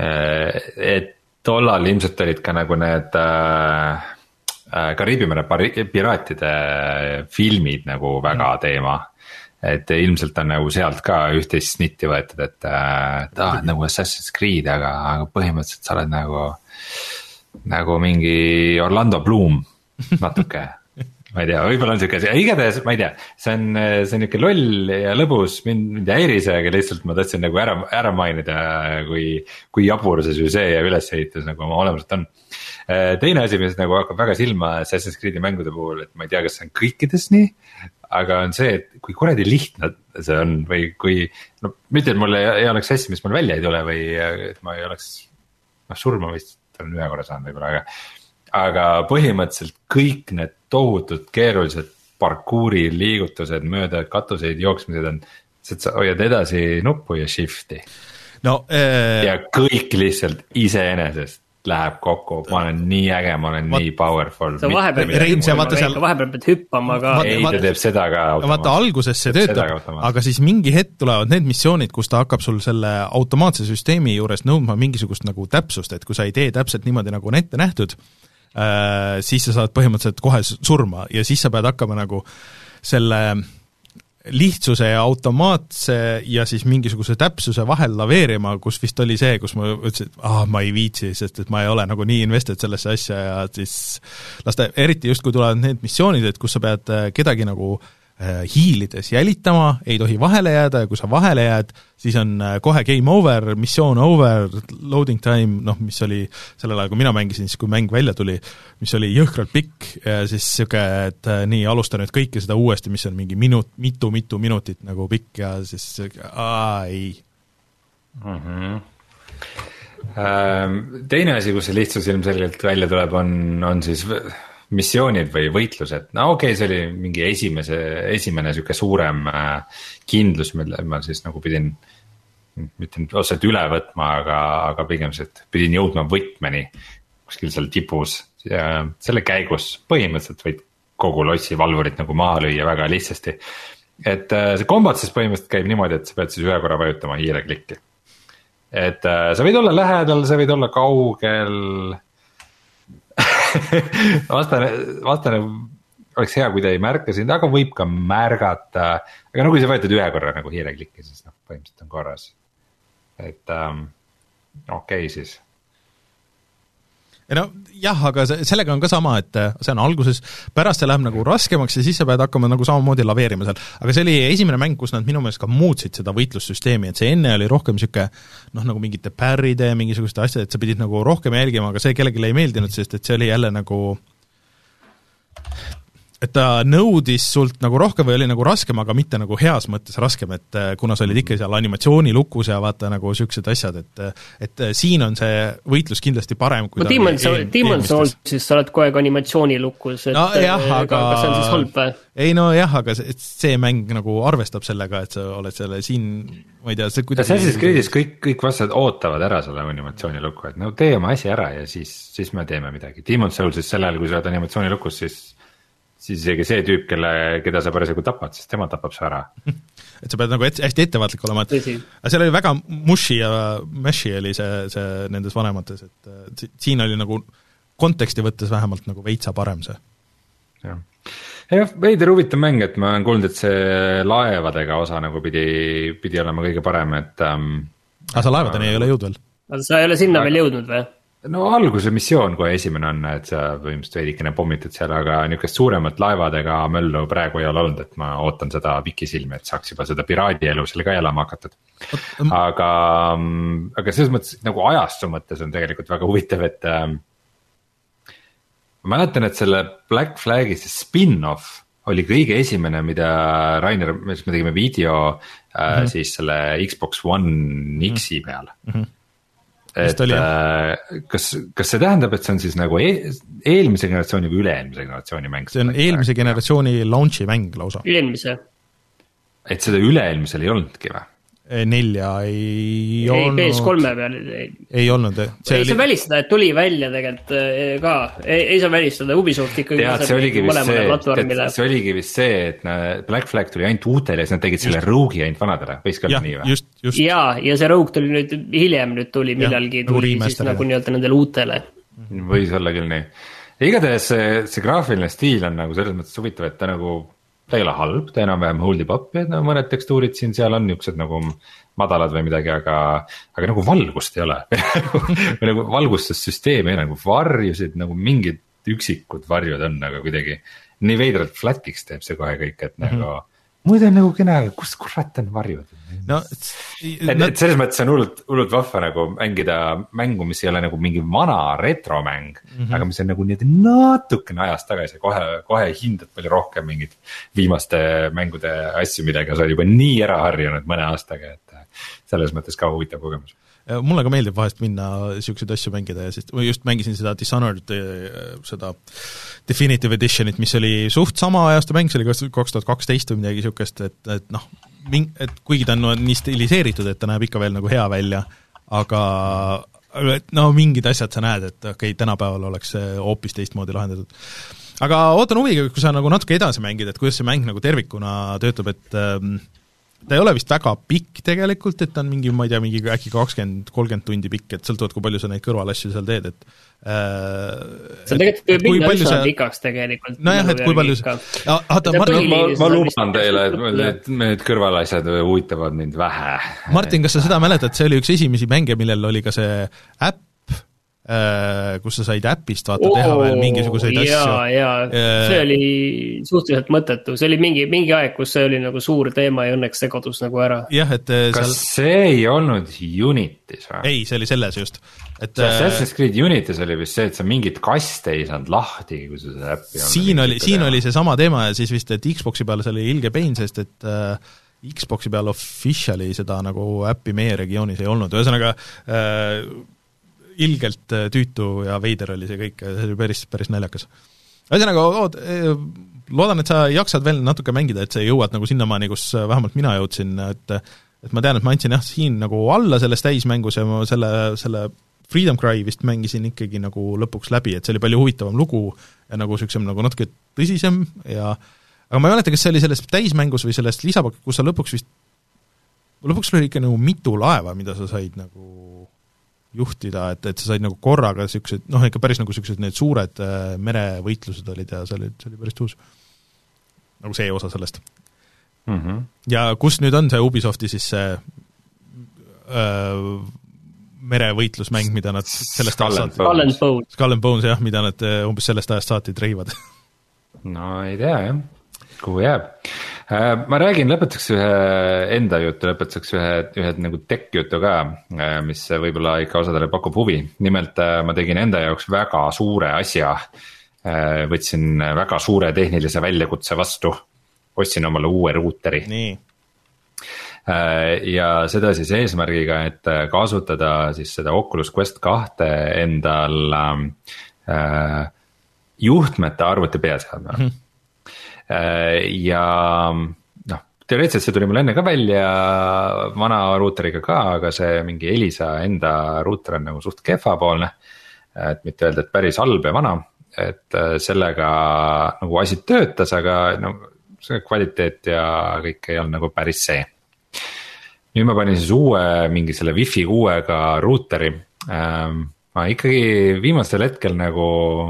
et tollal ilmselt olid ka nagu need äh, Kariibi mere piraatide filmid nagu väga teema. Et ilmselt on nagu sealt ka üht-teist snitti võetud, et äh, ta on nagu Assassin's Creed, aga, aga põhimõtteliselt sa oled nagu, nagu mingi Orlando Bloom natuke. Ma ei tea, võib-olla on siuke, igatahes ma ei tea, see on, see on niuke loll ja lõbus, mind, mind häiris, aga lihtsalt ma tahtsin nagu ära, ära mainida, kui, kui jabur see süžee ja ülesehitus nagu oma olemuselt on. Teine asi, mis nagu hakkab väga silma Assassin's Creed'i mängude puhul, et ma ei tea, kas see on kõikides nii, aga on see, et kui kuradi lihtne see on või kui, no mitte, et mul ei, ei oleks asja, mis mul välja ei tule või et ma ei oleks, noh surma vist olen ühe korra saanud võib-olla, aga aga põhimõtteliselt kõik need tohutud keerulised parkuuri liigutused mööda katuseid jooksmised on, et sa hoiad edasi nuppu ja shifti no, ee... ja kõik lihtsalt iseenesest läheb kokku, ma olen nii äge, ma olen Vaat... nii powerful. sa vahepeal, seal... vahepeal pead hüppama ka. ei, ta teeb seda ka automaatselt. Vaata alguses see töötab, aga siis mingi hetk tulevad need missioonid, kus ta hakkab sul selle automaatse süsteemi juures nõudma mingisugust nagu täpsust, et kui sa ei tee täpselt niimoodi, nagu on ette nähtud, Äh, siis sa saad põhimõtteliselt kohe surma ja siis sa pead hakkama nagu selle lihtsuse ja automaatse ja siis mingisuguse täpsuse vahel laveerima, kus vist oli see, kus ma ütlesin, et ah, ma ei viitsi, sest et ma ei ole nagu nii invested sellesse asja ja siis las ta, eriti just kui tulevad need missioonid, et kus sa pead kedagi nagu hiilides jälitama, ei tohi vahele jääda ja kui sa vahele jääd, siis on kohe game over, missioon over, loading time, noh, mis oli sellel ajal, kui mina mängisin, siis kui mäng välja tuli, mis oli jõhkralt pikk ja siis siuke, et nii, alusta nüüd kõike seda uuesti, mis on mingi minut, mitu, mitu minutit nagu pikk ja siis aa, ei. Mm-hmm. Teine asi, kus see lihtsus ilmselgelt välja tuleb, on, on siis missioonid või võitlused. No okei okay,, see oli mingi esimese, esimene sihuke suurem kindlus, mille ma siis nagu pidin, mitte otseselt üle võtma, aga, aga pigem see, et pidin jõudma võtmeni kuskil seal tipus. Ja selle käigus põhimõtteliselt võid kogu lossi valvurit nagu maha lüüa väga lihtsasti. Et see kombat siis põhimõtteliselt käib niimoodi, et sa pead siis ühe korra vajutama hiireklikki. Et sa võid olla lähedal, sa võid olla kaugel. vastane, vastane oleks hea, kui ta ei märka sind, aga võib ka märgata. Aga no kui sa võetad ühe korra nagu hiireklikki, siis noh, põhimõtteliselt on korras. Et um, okei okay, siis. No jah, aga sellega on ka sama, et see on alguses, pärast see läheb nagu raskemaks ja siis sa pead hakkama nagu samamoodi laveerima seal. Aga see oli esimene mäng, kus nad minu meelest ka muutsid seda võitlussüsteemi, et see enne oli rohkem sihuke noh, nagu mingite pärride, mingisuguste asjad, et sa pidid nagu rohkem jälgima, aga see kellelegi ei meeldinud, sest et see oli jälle nagu et ta nõudis sult nagu rohkem või oli nagu raskem, aga mitte nagu heas mõttes raskem, et kuna sa olid ikka seal animatsioonilukus ja vaata nagu siuksed asjad, et et siin on see võitlus kindlasti parem, kui no, ta Demon Soul, Demon Soul, siis sa oled kogu aeg animatsioonilukus, et no, jah, aga kas see on siis halb või? Ei no jah, aga see, see mäng nagu arvestab sellega, et sa oled selle siin, ma ei tea, see kuidas Assassin's Creed'is kõik, kõik vastased ootavad ära selle animatsioonilukku, et no tee oma asi ära ja siis, siis me teeme midagi. Demon Soul siis sellel, kui sa oled animatsioonilukus, siis siis isegi see tüüp, kelle, keda sa parasjagu tapad, siis tema tapab sa ära. Et sa pead nagu et, hästi ettevaatlik olema, et aga seal oli väga mushi ja meshi oli see, see nendes vanemates, et siin oli nagu konteksti võttes vähemalt nagu veitsa parem see. Jah, ja, veider huvitav mäng, et ma olen kuulnud, et see laevadega osa nagu pidi, pidi olema kõige parem, et ähm, aga sa laevadeni ei ole jõud veel? Aga sa ei ole sinna aga... veel jõudnud või? No alguse missioon kohe esimene on, et sa põhimõtteliselt veidikene pommitad seal, aga niisugust suuremat laevadega möllu praegu ei ole olnud, et ma ootan seda pikisilmi, et saaks juba seda piraadielu selle ka elama hakatud. Aga, aga selles mõttes nagu ajastu mõttes on tegelikult väga huvitav, et äh, ma mäletan, et selle Black Flagi see spin-off oli kõige esimene, mida Rainer, me tegime video äh, mm-hmm. siis selle Xbox One X-i peal. Mm-hmm. Et kas, kas see tähendab, et see on siis nagu e- eelmise generatsiooni või üle-eelmise generatsiooni mäng? See on eelmise generatsiooni launchi mäng lausa. Eelmise. Et seda üle-eelmisel ei olnudki või? Nelja ei, ei olnud. Ei, P S kolme peal. Ei, ei olnud. See ei oli... saa välistada, et tuli välja tegelikult ka. Ei, ei saa välistada, Ubisoft ikkagi. Tead, see oligi vist see, see oligi vist see, et Black Flag tuli ainult uutele ja siis nad tegid selle Rogue'i ainult vanadele. Võis ka nii või? Just, just. Ja, ja see Rogue tuli nüüd, hiljem nüüd tuli millalgi, tuli siis nagu nii-öelda nendele uutele. Võis olla küll nii. Ja igatahes see, see graafiline stiil on nagu selles mõttes huvitav, et ta nagu ta ei ole halb, ta enam-vähem holdib up, et no, mõned tekstuurid siin seal on niisugused nagu madalad või midagi, aga, aga nagu valgust ei ole või nagu valgustussüsteemi ei ole, nagu varjusid, nagu mingid üksikud varjud on, aga kuidagi nii veidralt flat'iks teeb see kohe kõik, et mm-hmm. nagu muidu on nagu kena, kus kurat on varjud? No, et, et selles mõttes on hullult, hullult vahva nagu mängida mängu, mis ei ole nagu mingi vana retromäng, mm-hmm. aga mis on nagu nii natukene ajast tagasi, kohe, kohe hindad palju rohkem mingid viimaste mängude asju, millega sa oled juba nii ära harjunud mõne aastaga, et selles mõttes ka huvitav kogemus. Mulle ka meeldib vahest minna siukseid asju mängida ja siis just mängisin seda Dishonored, seda Definitive Editionit, mis oli suht sama ajastu mäng, see oli kaks tuhat kaksteist või midagi siukest, et, et noh, et kuigi ta on nii stiliseeritud, et ta näeb ikka veel nagu hea välja, aga no mingid asjad sa näed, et okei, tänapäeval oleks see hoopis teistmoodi lahendatud. Aga ootan huviga, kui sa nagu natuke edasi mängid, et kuidas see mäng nagu tervikuna töötab, et ähm, ta ei ole vist väga pikk tegelikult, et ta on mingi, ma ei tea, mingi äkki kakskümmend kolmkümmend tundi pikk, et sõltuvad, kui palju sa neid kõrvalasju seal teed, et äh, see on tegelikult mingi asja sa... pikaks tegelikult. Nojah, et kui palju sa... Aata, Martin... Ma, ma luban teile, et need kõrvalasjad huvitavad mind vähe. Martin, kas sa seda mäletad, see oli üks esimesi mänge, millel oli ka see äpp, kus sa said äppist vaata oh, teha veel mingisuguseid jaa, asju. Jaa, see oli suhteliselt mõttetu, see oli mingi, mingi aeg, kus see oli nagu suur teema ja õnneks see kodus nagu ära. Jah, et kas seal... see ei olnud Unitis või? Ei, see oli selles just. Et, see Assassin's Creed Unitis oli vist see, et sa mingit kaste ei saanud lahti, kui sa seda äppi ei olnud. Siin oli, siin oli see sama teema ja siis vist, et Xboxi peal see oli ilge pein, sest et äh, Xboxi peal officially seda nagu äppi meie regioonis ei olnud, ühesõnaga äh, ilgelt tüütu ja veider oli see kõik, see oli päris, päris naljakas. Ühesõnaga, loodan, et sa jaksad veel natuke mängida, et sa jõuad nagu sinnamaani, kus vähemalt mina jõudsin, et et ma tean, et ma andsin jah siin nagu alla selles täismängus ja ma selle, selle Freedom Cry vist mängisin ikkagi nagu lõpuks läbi, et see oli palju huvitavam lugu ja nagu niisugusem nagu natuke tõsisem ja aga ma ei mäleta, kas see oli selles täismängus või selles lisapakk, kus sa lõpuks vist lõpuks oli ikka nagu mitu laeva, mida sa said nagu juhtida, et, et sa said nagu korraga niisugused, noh ikka päris nagu niisugused need suured äh, merevõitlused olid ja see oli, see oli päris tuus. Nagu see osa sellest. Mm-hmm. Ja kus nüüd on see Ubisofti siis see öö, merevõitlusmäng, mida nad sellest Skull ajast saati Bones. Skull and Bones, jah, mida nad umbes sellest ajast saati treivad. No ei tea, jah, kuhu jääb. Ma räägin lõpetuseks ühe enda jutu, lõpetuseks ühe, ühe nagu tech jutu ka, mis võib-olla ikka osadele pakub huvi. Nimelt ma tegin enda jaoks väga suure asja, võtsin väga suure tehnilise väljakutse vastu. Ostsin omale uue ruuteri. Nii. Ja seda siis eesmärgiga, et kasutada siis seda Oculus Quest kahte endal äh, juhtmete arvuti peaseadmena. Mm-hmm. Ja noh, teoreetiliselt see tuli mul enne ka välja vana ruuteriga ka, aga see mingi Elisa enda ruuter on nagu suht kehvapoolne, et mitte öelda, et päris halb ja vana, et sellega nagu asi töötas, aga no see kvaliteet ja kõik ei olnud nagu päris see. Nüüd ma panin siis uue, mingi selle Wi-Fi kuuega ruuteri. Ma ikkagi viimastel hetkel nagu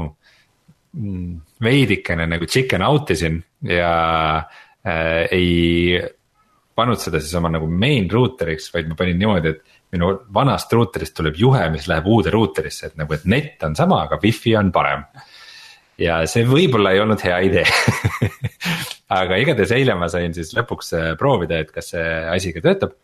veidikene nagu chicken outisin ja äh, ei pannud seda siis oma nagu main routeriks, vaid ma panin niimoodi, et minu vanast routerist tuleb juhe, mis läheb uude routerisse, et nagu, et net on sama, aga Wi-Fi on parem. Ja see võib-olla ei olnud hea idee aga igatahes eile ma sain siis lõpuks proovida, et kas see asi ka töötab.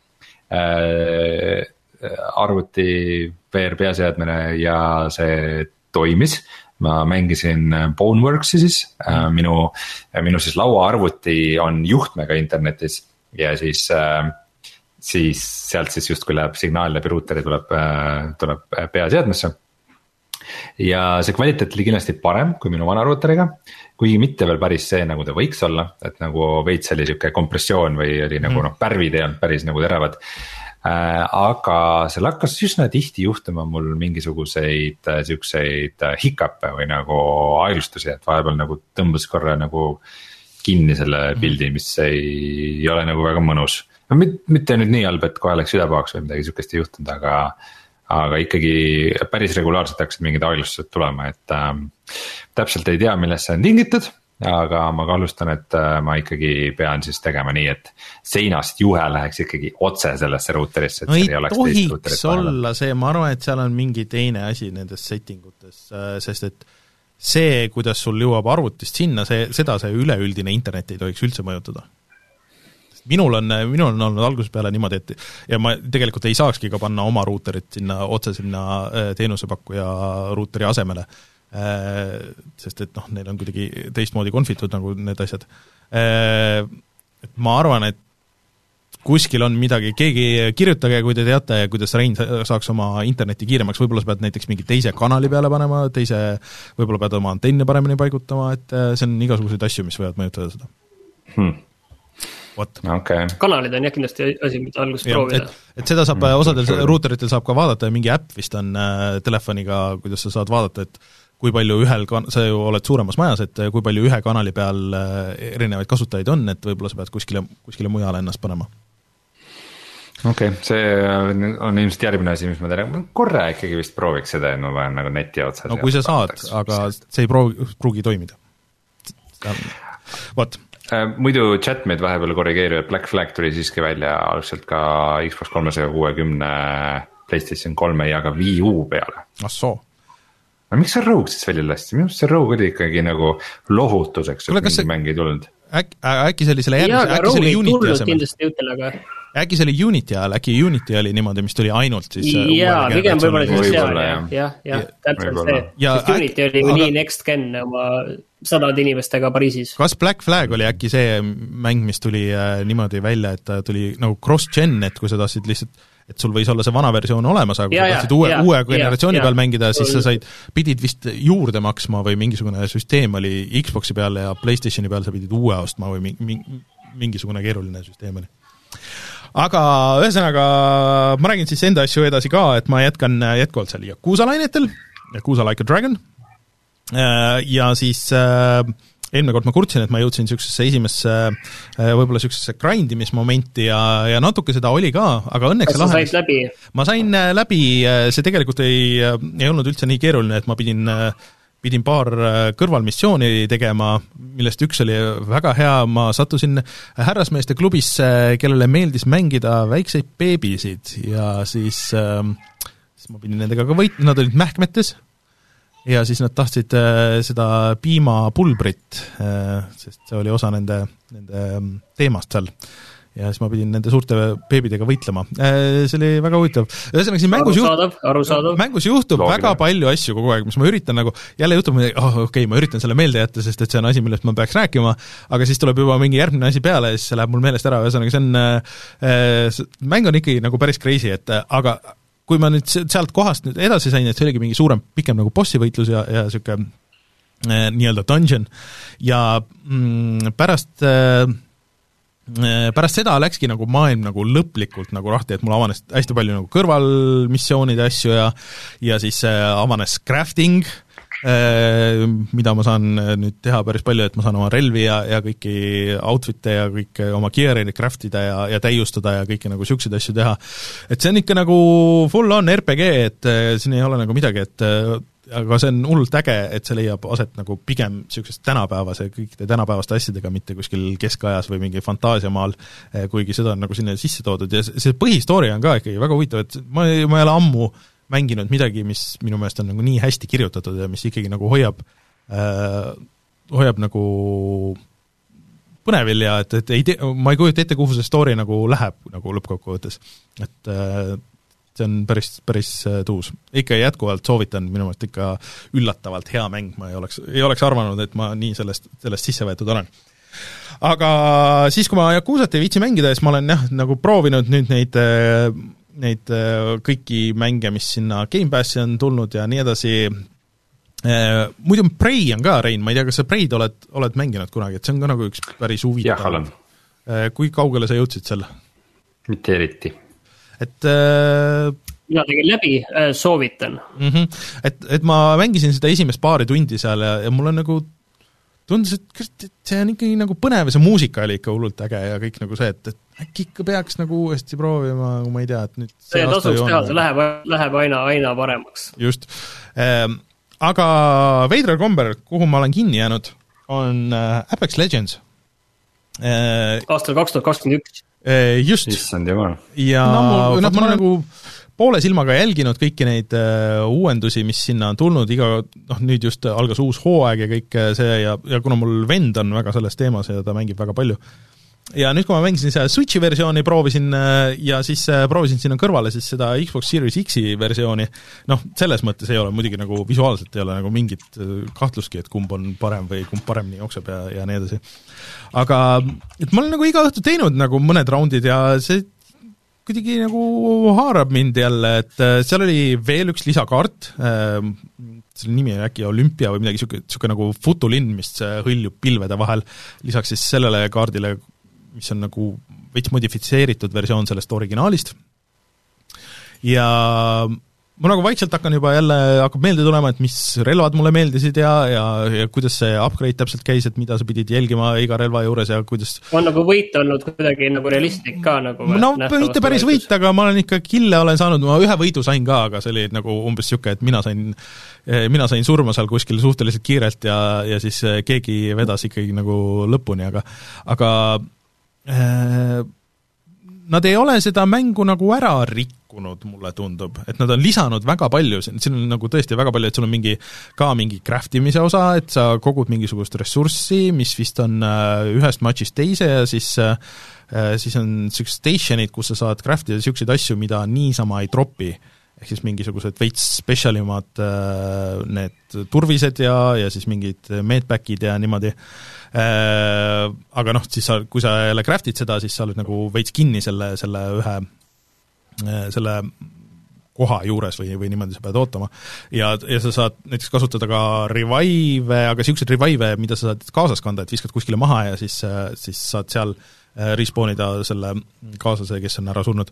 Äh, arvuti V R peaseadmine ja see toimis. Ma mängisin Boneworksi siis, äh, minu, minu siis lauaarvuti on juhtmega internetis ja siis, äh, siis sealt siis justkui läheb signaal läbi ruuteri tuleb, äh, tuleb peaseadmesse. Ja see kvaliteet oli kindlasti parem kui minu vana ruuteriga, kuigi mitte veel päris see, nagu ta võiks olla, et nagu veits oli siuke kompressioon või oli nagu mm. noh, pärvid ei olnud päris nagu teravad. Äh, aga see lakkas üsna tihti juhtuma mul mingisuguseid siukseid hiccupe või nagu aeglustusi, et vahepeal nagu tõmbas korra nagu kinni selle pildi, mis ei, ei ole nagu väga mõnus. No, mitte nüüd nii halb, et kohe läks südapahaks või midagi siukest ei juhtunud, aga aga ikkagi päris regulaarselt hakkasid mingid aeglustused tulema, et äh, täpselt ei tea, millest see on tingitud, aga ma kahlustan, et äh, ma ikkagi pean siis tegema nii, et seinast juhe läheks ikkagi otse sellesse routerisse, et no seal ei oleks teist routerit. Tohiks olla see, ma arvan, et seal on mingi teine asi nendes settingutes, sest et see, kuidas sul jõuab arvutist sinna, see, seda see üleüldine internet ei tohiks üldse mõjutada. Minul on, minul on olnud algusest peale niimoodi, et ja ma tegelikult ei saakski ka panna oma ruuterit sinna, otse sinna teenusepakkuja ruuteri asemele, sest et noh, neil on kuidagi teistmoodi konfitud nagu need asjad. Et ma arvan, et kuskil on midagi, keegi kirjutage, kui te teate, kuidas Rein saaks oma interneti kiiremaks, võib-olla sa pead näiteks mingi teise kanali peale panema, teise, võib-olla pead oma antenne paremini paigutama, et see on igasuguseid asju, mis võivad mõjutada seda. Hmm. Okay. Kanalid on jah kindlasti asi, mida alguses ja, proovida. Et, et seda saab mm, osadel mm. ruuteritel saab ka vaadata ja mingi äpp vist on äh, telefoniga, kuidas sa saad vaadata, et kui palju ühel, sa ju oled suuremas majas, et kui palju ühe kanali peal äh, erinevaid kasutajaid on, et võib-olla sa pead kuskile, kuskile mujale ennast panema. Okei, okay, see on ilmselt järgmine asi, mis ma teen, korra ikkagi vist prooviks seda, et ma vajan nagu neti otsa. No kui sa saad, aga see ei proovi, pruugi toimida. Vot. Muidu chatmeid vahepeal korrigeerivad, Black Flag tuli siiski välja algselt ka Xbox kolmesaja kuuekümne, PlayStation kolme ja ka Wii U peale. Ah soo. No miks see Rogue siis välja lasti? Minu see Rogue oli ikkagi nagu lohutuseks, et mingi see... mäng ei tulnud. Äk, äkki see oli selle järgmise, äkki see oli Unity asemel. Äkki see oli Unity ajal, äkki Unity oli niimoodi, mis tuli ainult siis jaa, pigem võib-olla siis seal, jah, jah, jah, täpselt see, sest Unity oli ju nii next gen oma sadade inimestega Pariisis. Kas Black Flag oli äkki see mäng, mis tuli äh, niimoodi välja, et ta tuli nagu cross-gen, et kui sa tahtsid lihtsalt, et sul võis olla see vana versioon olemas, aga kui Ja, sa ja, tahtsid uue, ja, uue ja, generatsiooni ja. peal mängida, siis sa said, pidid vist juurde maksma või mingisugune süsteem oli Xboxi peal ja PlayStationi peal sa pidid uue ostma või mingi, mingisugune keeruline süsteem oli. Aga ühesõnaga, ma räägin siis enda asju edasi ka, et ma jätkan jätkuvalt seal Yakuza lainetel, Yakuza Like a Dragon, ja siis eelmine kord ma kurtsin, et ma jõudsin niisugusesse esimesse võib-olla niisugusesse grindimismomenti ja, ja natuke seda oli ka, aga õnneks kas sa said läbi? Ma sain läbi, see tegelikult ei, ei olnud üldse nii keeruline, et ma pidin, pidin paar kõrvalmissiooni tegema, millest üks oli väga hea, ma sattusin härrasmeeste klubisse, kellele meeldis mängida väikseid beebisid ja siis, siis ma pidin nendega ka võit-, nad olid mähkmetes, ja siis nad tahtsid äh, seda piimapulbrit äh,, sest see oli osa nende, nende teemast seal. Ja siis ma pidin nende suurte beebidega võitlema. Äh, see oli väga huvitav. Ühesõnaga siin mängus, arusaadav, arusaadav. mängus juhtub Loogine. Väga palju asju kogu aeg, mis ma üritan nagu, jälle juhtub, oh, okei, okay, ma üritan selle meelde jätta, sest et see on asi, millest ma peaks rääkima, aga siis tuleb juba mingi järgmine asi peale ja siis see läheb mul meelest ära. Ühesõnaga, see on, äh, mäng on ikkagi nagu päris crazy, et aga kui ma nüüd sealt kohast nüüd edasi sain, et see oligi mingi suurem, pikem nagu bossi võitlus ja, ja siuke eh, nii-öelda dungeon ja mm, pärast eh, pärast seda läkski nagu maailm nagu lõplikult nagu rahti, et mul avanes hästi palju nagu kõrvalmissioonide asju ja ja siis eh, avanes crafting, eh, mida ma saan nüüd teha päris palju, et ma saan oma relvi ja, ja kõiki outfit'e ja kõike oma gear'i craftida ja, ja täiustada ja kõike nagu siukseid asju teha. Et see on ikka nagu full on R P G, et siin ei ole nagu midagi, et aga see on hullult äge, et see leiab aset nagu pigem siuksest tänapäevase, kõikide tänapäevaste asjadega, mitte kuskil keskajas või mingi fantaasiamaal, kuigi seda on nagu sinna sisse toodud ja see põhistoori on ka ikkagi väga huvitav, et ma, ma ei ole ammu mänginud midagi, mis minu meelest on nagu nii hästi kirjutatud ja mis ikkagi nagu hoiab äh, hoiab nagu põnevil ja et, et ei te, ma ei kujuta ette, kuhu see story nagu läheb nagu lõppkokkuvõttes. Et äh, see on päris, päris äh, tuus. Ikka jätkuvalt soovitan, minu meelest ikka üllatavalt hea mäng, ma ei oleks, ei oleks arvanud, et ma nii sellest, sellest sisse võetud olen. Aga siis, kui ma Yakuzat ei viitsi mängida, siis ma olen jah, nagu proovinud nüüd neid äh, neid kõiki mänge, mis sinna Game Passi on tulnud ja nii edasi. Muidu Prey on ka, Rein, ma ei tea, kas sa Prey'd oled, oled mänginud kunagi, et see on ka nagu üks päris huvitav. Jah, olen. Kui kaugele sa jõudsid selle? Mitte eriti. Et äh, mina tegin läbi, soovitan. Mm-hmm. Et, et ma mängisin seda esimest paari tundi seal ja, ja mul on nagu tundus, et see on ikkagi nagu põnev ja see muusika oli ikka hullult äge ja kõik nagu see, et, et äkki ikka peaks nagu uuesti proovima, kui ma ei tea, et nüüd see tasuks teha, see läheb, läheb aina, aina paremaks. Just. Ähm, aga veidral kombel, kuhu ma olen kinni jäänud, on Apex Legends. Äh, aastal kaks tuhat kakskümmend üks. Äh, just. Issand jumal. Ja no, mul, no, ma olen nagu poole silmaga jälginud kõiki neid uh, uuendusi, mis sinna on tulnud, iga, noh nüüd just algas uus hooaeg ja kõik see ja, ja kuna mul vend on väga selles teemas ja ta mängib väga palju. Ja nüüd, kui ma mängisin seda Switchi versiooni, proovisin uh, ja siis uh, proovisin sinna kõrvale siis seda Xbox Series X-i versiooni, noh, selles mõttes ei ole muidugi nagu visuaalselt ei ole nagu mingit uh, kahtlustki, et kumb on parem või kumb paremini jookseb ja, ja nii edasi. Aga et ma olen nagu iga õhtu teinud nagu mõned raundid ja see kuidagi nagu haarab mind jälle, et seal oli veel üks lisakaart, selle nimi on äkki Olympia või midagi siuke, siuke nagu futulinn, mis hõljub pilvede vahel, lisaks siis sellele kaardile, mis on nagu veits modifitseeritud versioon sellest originaalist. Ja ma nagu vaikselt hakkan juba jälle, hakkab meelde tulema, et mis relvad mulle meeldisid ja, ja, ja kuidas see upgrade täpselt käis, et mida sa pidid jälgima iga relva juures ja kuidas on nagu võit olnud kuidagi nagu realistlik ka nagu no mitte päris võit, aga ma olen ikka kille olen saanud, ma ühe võidu sain ka, aga see oli nagu umbes siuke, et mina sain mina sain surma seal kuskil suhteliselt kiirelt ja, ja siis keegi vedas ikkagi nagu lõpuni, aga aga äh, nad ei ole seda mängu nagu ära rikkunud, mulle tundub, et nad on lisanud väga palju, siin on nagu tõesti väga palju, et sul on mingi, ka mingi craftimise osa, et sa kogud mingisugust ressurssi, mis vist on ühest matchist teise ja siis, siis on sellised stationid, kus sa saad craftida selliseid asju, mida niisama ei tropi, ehk siis mingisugused veits spetsialimad need turvised ja, ja siis mingid medbackid ja niimoodi. Aga noh, siis sa, kui sa jälle craftid seda, siis sa oled nagu veits kinni selle, selle ühe, selle koha juures või, või niimoodi sa pead ootama. Ja, ja sa saad näiteks kasutada ka revive, aga siuksed revive, mida sa saad kaasas kanda, et viskad kuskile maha ja siis, siis saad seal respawnida selle kaaslase, kes on ära surnud.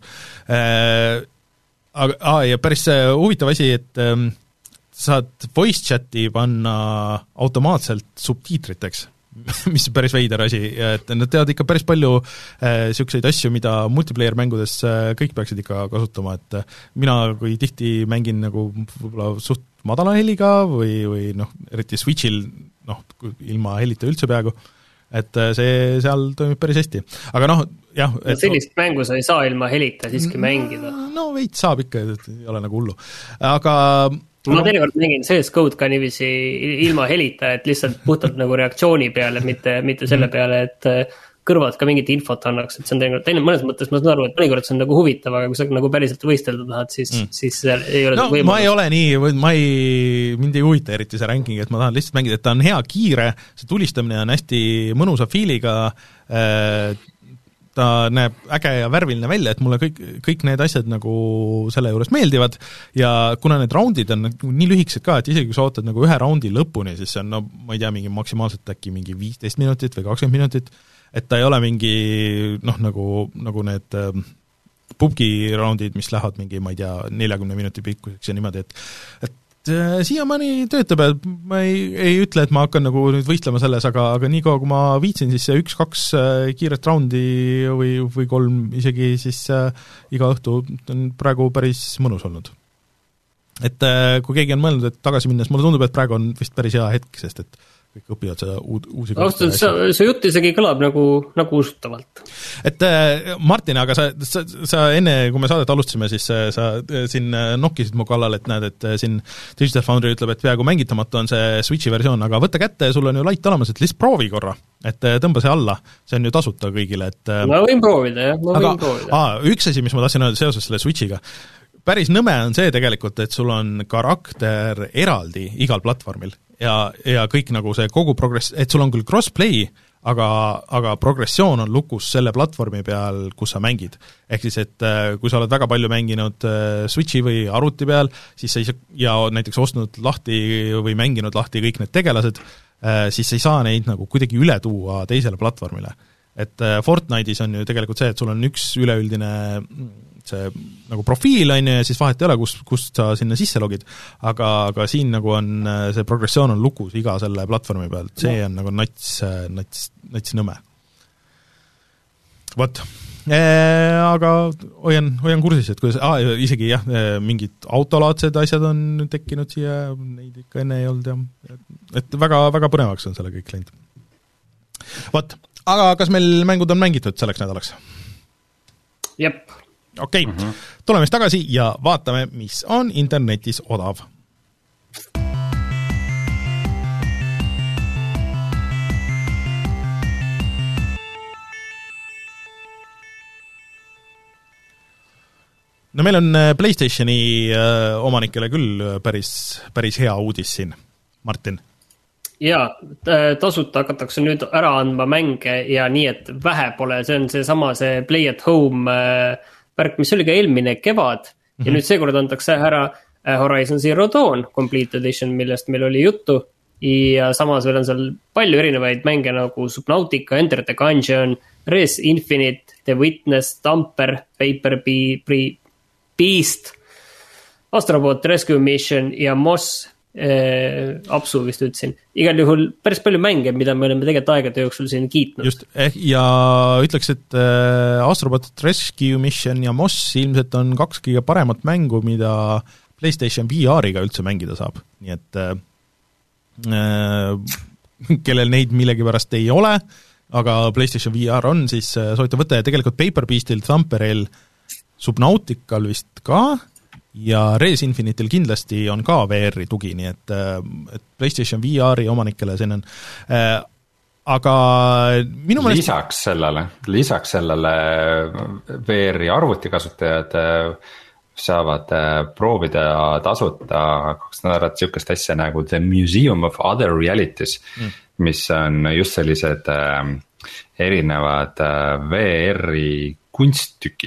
Aga aa, ja päris huvitav asi, et saad voice chati panna automaatselt subtiitriteks, mis on päris veider asi, et nad teavad ikka päris palju äh, siukseid asju, mida multiplayer mängudes äh, kõik peaksid ikka kasutama, et äh, mina kui tihti mängin nagu võib-olla suht madala heliga või, või noh, eriti Switchil noh, ilma helita üldse peaaegu, et äh, see seal toimib päris hästi. Aga noh, jah et, no sellist mängu sa ei saa ilma helita siiski no, mängida. No veits saab ikka, ei ole nagu hullu. Aga ma teinekord mängin C S G-d ka niiviisi ilma helita, et lihtsalt puhtalt nagu reaktsiooni peale, mitte, mitte selle peale, et kõrvad ka mingit infot annaks, et see on teinekord, teine mõnes mõttes ma saan aru, et mõnikord see on nagu huvitav, aga kui sa nagu päriselt võistelda tahad, siis, mm. siis ei ole no, võimalus. Ma ei ole nii, ma ei, mind ei huvita eriti see ranking, et ma tahan lihtsalt mängida, et ta on hea kiire, see tulistamine on hästi mõnusa feeliga, ta näeb äge ja värviline välja, et mulle kõik, kõik need asjad nagu selle juures meeldivad ja kuna need roundid on nii lühikesed ka, et isegi kui sa ootad nagu ühe roundi lõpuni, siis see on, no ma ei tea, mingi maksimaalselt äkki mingi viisteist minutit või kakskümmend minutit, et ta ei ole mingi noh, nagu, nagu need ähm, P U B G roundid, mis lähevad mingi, ma ei tea, neljakümne minuti pikkuseks ja niimoodi, et, et siiamaani töötab, et ma ei, ei ütle, et ma hakkan nagu nüüd võistlema selles, aga, aga nii kaua, kui ma viitsin, siis see üks-kaks kiiret raundi või, või kolm isegi, siis äh, iga õhtu on praegu päris mõnus olnud. Et äh, kui keegi on mõelnud, et tagasi minnes, mulle tundub, et praegu on vist päris hea hetk, sest et kõik õpivad seda uud, uusi austud, see jutt isegi kõlab nagu, nagu usutavalt. Et äh, Martin, aga sa, sa, sa enne, kui me saadet alustasime, siis äh, sa äh, siin nokkisid mu kallal, et näed, et äh, siin Digital Foundry ütleb, et peaaegu mängitamatu on see Switchi versioon, aga võtta kätte, sul on ju lait olemas, et lihtsalt proovi korra, et äh, tõmba see alla, see on ju tasuta kõigile, et äh, ma võin proovida, jah, ma aga, võin proovida. Aa, üks asi, mis ma tahtsin öelda seoses selle Switchiga, päris nõme on see tegelikult, et sul on karakter eraldi igal platvormil ja, ja kõik nagu see kogu progress, et sul on küll crossplay, aga, aga progressioon on lukus selle platvormi peal, kus sa mängid. Ehk siis, et kui sa oled väga palju mänginud Switchi või arvuti peal, siis sa ei saa, ja näiteks ostnud lahti või mänginud lahti kõik need tegelased, siis sa ei saa neid nagu kuidagi üle tuua teisele platvormile. Et Fortnite'is on ju tegelikult see, et sul on üks üleüldine see nagu profiil on ju ja siis vahet ei ole, kus, kust sa sinna sisse logid, aga, aga siin nagu on see progressioon on lukus iga selle platvormi peal, see on nagu nats, nats, nats nõme. Vot, e, aga hoian, hoian kursis, et kuidas, ah, isegi jah, mingid autolaadsed asjad on tekkinud siia, neid ikka enne ei olnud ja et väga, väga põnevaks on selle kõik läinud. Vot, aga kas meil mängud on mängitud selleks nädalaks? Jep. Okei, okay. mm-hmm. Tuleme siis tagasi ja vaatame, mis on internetis odav. No meil on PlayStationi äh, omanikele küll päris, päris hea uudis siin, Martin. Jaa, tasuta hakatakse nüüd ära andma mänge ja nii, et vähe pole, see on see sama see Play at Home äh, värk, mis oli ka eelmine kevad mm-hmm. ja nüüd seekord antakse ära Horizon Zero Dawn Complete Edition, millest meil oli juttu ja samas veel on seal palju erinevaid mänge nagu Subnautica, Enter the Gungeon, Res Infinite, The Witness, Tamper, Paper Beast, Astrobot Rescue Mission ja Moss äh, Apsu vist ütlesin. Igal juhul päris palju mänge, mida me oleme tegelikult aegade jooksul siin kiitnud. Just, eh, ja ütleks, et äh, Astrobot Rescue Mission ja Moss ilmselt on kaks kõige paremat mängu, mida PlayStation V R-iga üldse mängida saab. Nii et äh, äh, kellel neid millegipärast ei ole, aga PlayStation V R on, siis äh, soovita võtta ja tegelikult Paper Beastil, Thumperil, Subnautical vist ka, ja Res Infinite'il kindlasti on ka V R-i tugi, nii et, et PlayStation V R-i omanikele see on äh, aga minu mõelest lisaks sellele, lisaks sellele V R-i arvutikasutajad saavad proovida tasuta kaks nädalat niisugust asja nagu The Museum of Other Realities mm. mis on just sellised äh, erinevad äh, V R-i kunsttükid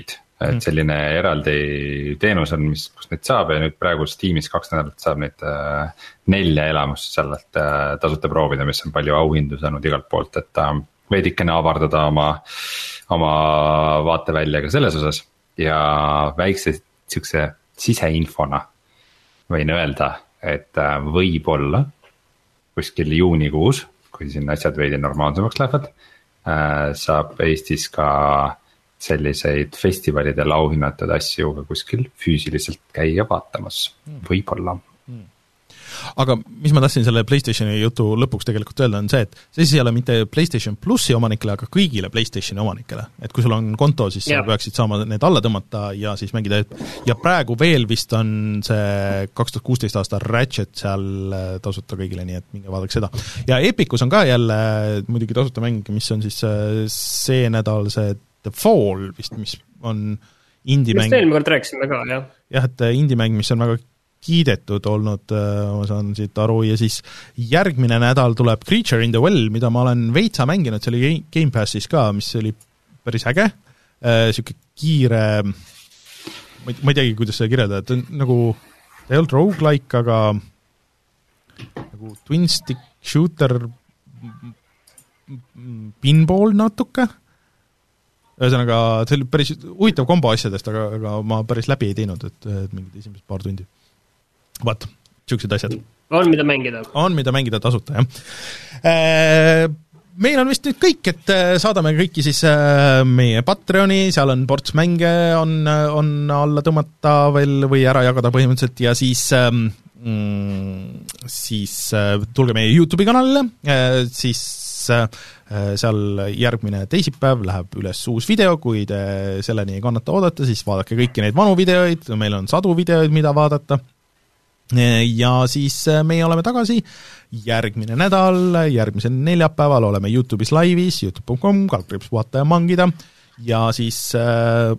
et selline eraldi teenus on, mis, kus neid saab ja nüüd praegu Steamis kaks nädalat saab neid äh, nelja elamust sellelt äh, tasuta proovida, mis on palju auhindu saanud igalt poolt, et äh, veidikene avardada oma, oma vaatevälja ka selles osas. Ja väikse siukse siseinfona võin öelda, et äh, võib-olla kuskil juunikuus, kui siin asjad veidi normaalsemaks lähevad äh,, saab Eestis ka selliseid festivalidel auhinnatud asju ka kuskil füüsiliselt käia vaatamas, võib-olla. Aga mis ma tahtsin selle PlayStationi jutu lõpuks tegelikult öelda on see, et see siis ei ole mitte PlayStation plussi omanikele, aga kõigile PlayStationi omanikele. Et kui sul on konto, siis sa peaksid saama need alla tõmmata ja siis mängida. Ja praegu veel vist on see kaks tuhat kuusteist aasta Ratchet seal tasuta kõigile, nii et minge vaadake seda. Ja Epicus on ka jälle muidugi tasuta mäng, mis on siis see nädal see The Fall vist, mis on indie-mäng. Just eelmine kord rääkisime ka, jah. Jah, et indie-mäng, mis on väga kiidetud olnud, ma saan siit aru, ja siis järgmine nädal tuleb Creature in the Well, mida ma olen veitsa mänginud, see oli Game Passis ka, mis oli päris äge, siuke kiire, ma ei teagi, kuidas seda kirjelda, et nagu, ta ei olnud roguelike, aga nagu twin stick shooter pinball natuke, ühesõnaga, see oli päris huvitav kombo asjadest, aga, aga ma päris läbi ei teinud, et, et mingid esimesed paar tundi. Vaat, siuksed asjad. On mida mängida. On mida mängida tasuta, jah. Meil on vist nüüd kõik, et saadame kõiki siis meie Patreoni, seal on ports mänge, on, on alla tõmmata veel või ära jagada põhimõtteliselt ja siis, mm, siis tulge meie YouTube'i kanalile, siis seal järgmine teisipäev läheb üles uus video, kui te selleni ei kannata oodata, siis vaadake kõiki neid vanu videoid, meil on sadu videoid, mida vaadata. Ja siis meie oleme tagasi järgmine nädal, järgmisel neljapäeval oleme YouTube'is laivis, youtube punkt com, kalkriips vaata ja mangida ja siis äh,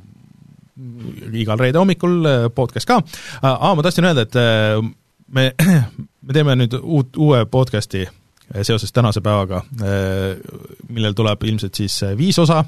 igal reede hommikul podcast ka. Aa, ma tahtsin öelda, et me, me teeme nüüd uut, uue podcasti seoses tänase päevaga, millel tuleb ilmselt siis viis osa,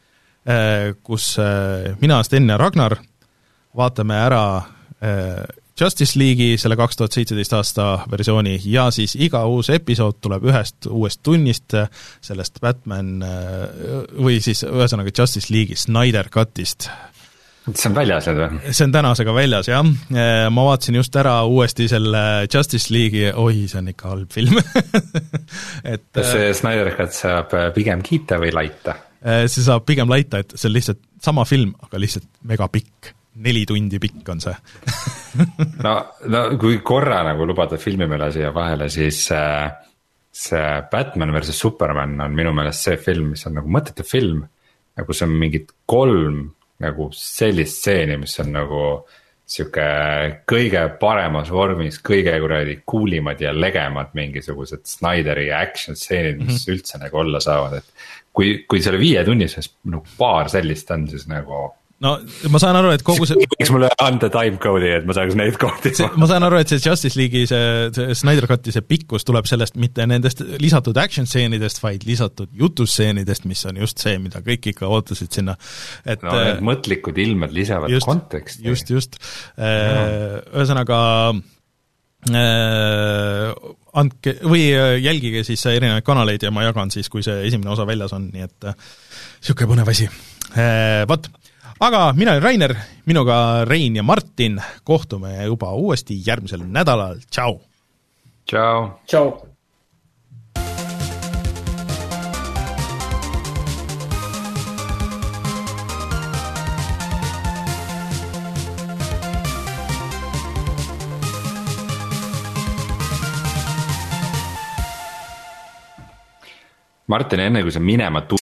kus mina, Sten ja Ragnar vaatame ära Justice League'i, selle kaks tuhat seitseteist aasta versiooni ja siis iga uus episood tuleb ühest uuest tunnist sellest Batman või siis ühesõnaga Justice League'i Snyder Cutist. See on väljas nüüd või? See on tänasega väljas, jah. Ma vaatasin just ära uuesti selle Justice League'i, oi, see on ikka halb film. et, Kas see Snyder Cut saab pigem kiita või laita? See saab pigem laita, et see on lihtsalt sama film, aga lihtsalt mega pikk. Neli tundi pikk on see. no, no kui korra nagu lubada filmi meile siia vahele, siis see Batman versus Superman on minu meelest see film, mis on nagu mõttetu film, nagu see on mingid kolm nagu sellist stseeni, mis on nagu siuke kõige paremas vormis, kõige kuradi kuulimad ja legemad mingisugused Snyderi action stseenid, mis mm-hmm. üldse nagu olla saavad, et kui, kui selle viie tunnis nagu paar sellist on, siis nagu no ma saan aru, et kogu see võiks mulle anda timecode'i, et ma saaks neid kohti ma saan aru, et see Justice League'i see, see Snyder Cut'i see pikkus tuleb sellest mitte nendest lisatud action stseenidest, vaid lisatud jutustseenidest, mis on just see, mida kõik ikka ootasid sinna. Et, no need mõtlikud ilmed lisavad just, konteksti. Just, just. Ühesõnaga andke või jälgige siis erinevaid kanaleid ja ma jagan siis, kui see esimene osa väljas on, nii et siuke põnev asi. Vat. Aga mina olen Rainer, minuga Rein ja Martin, kohtume juba uuesti järgmisel nädalal, tšau! Tšau! Tšau! Martin, enne kui sa minema tu-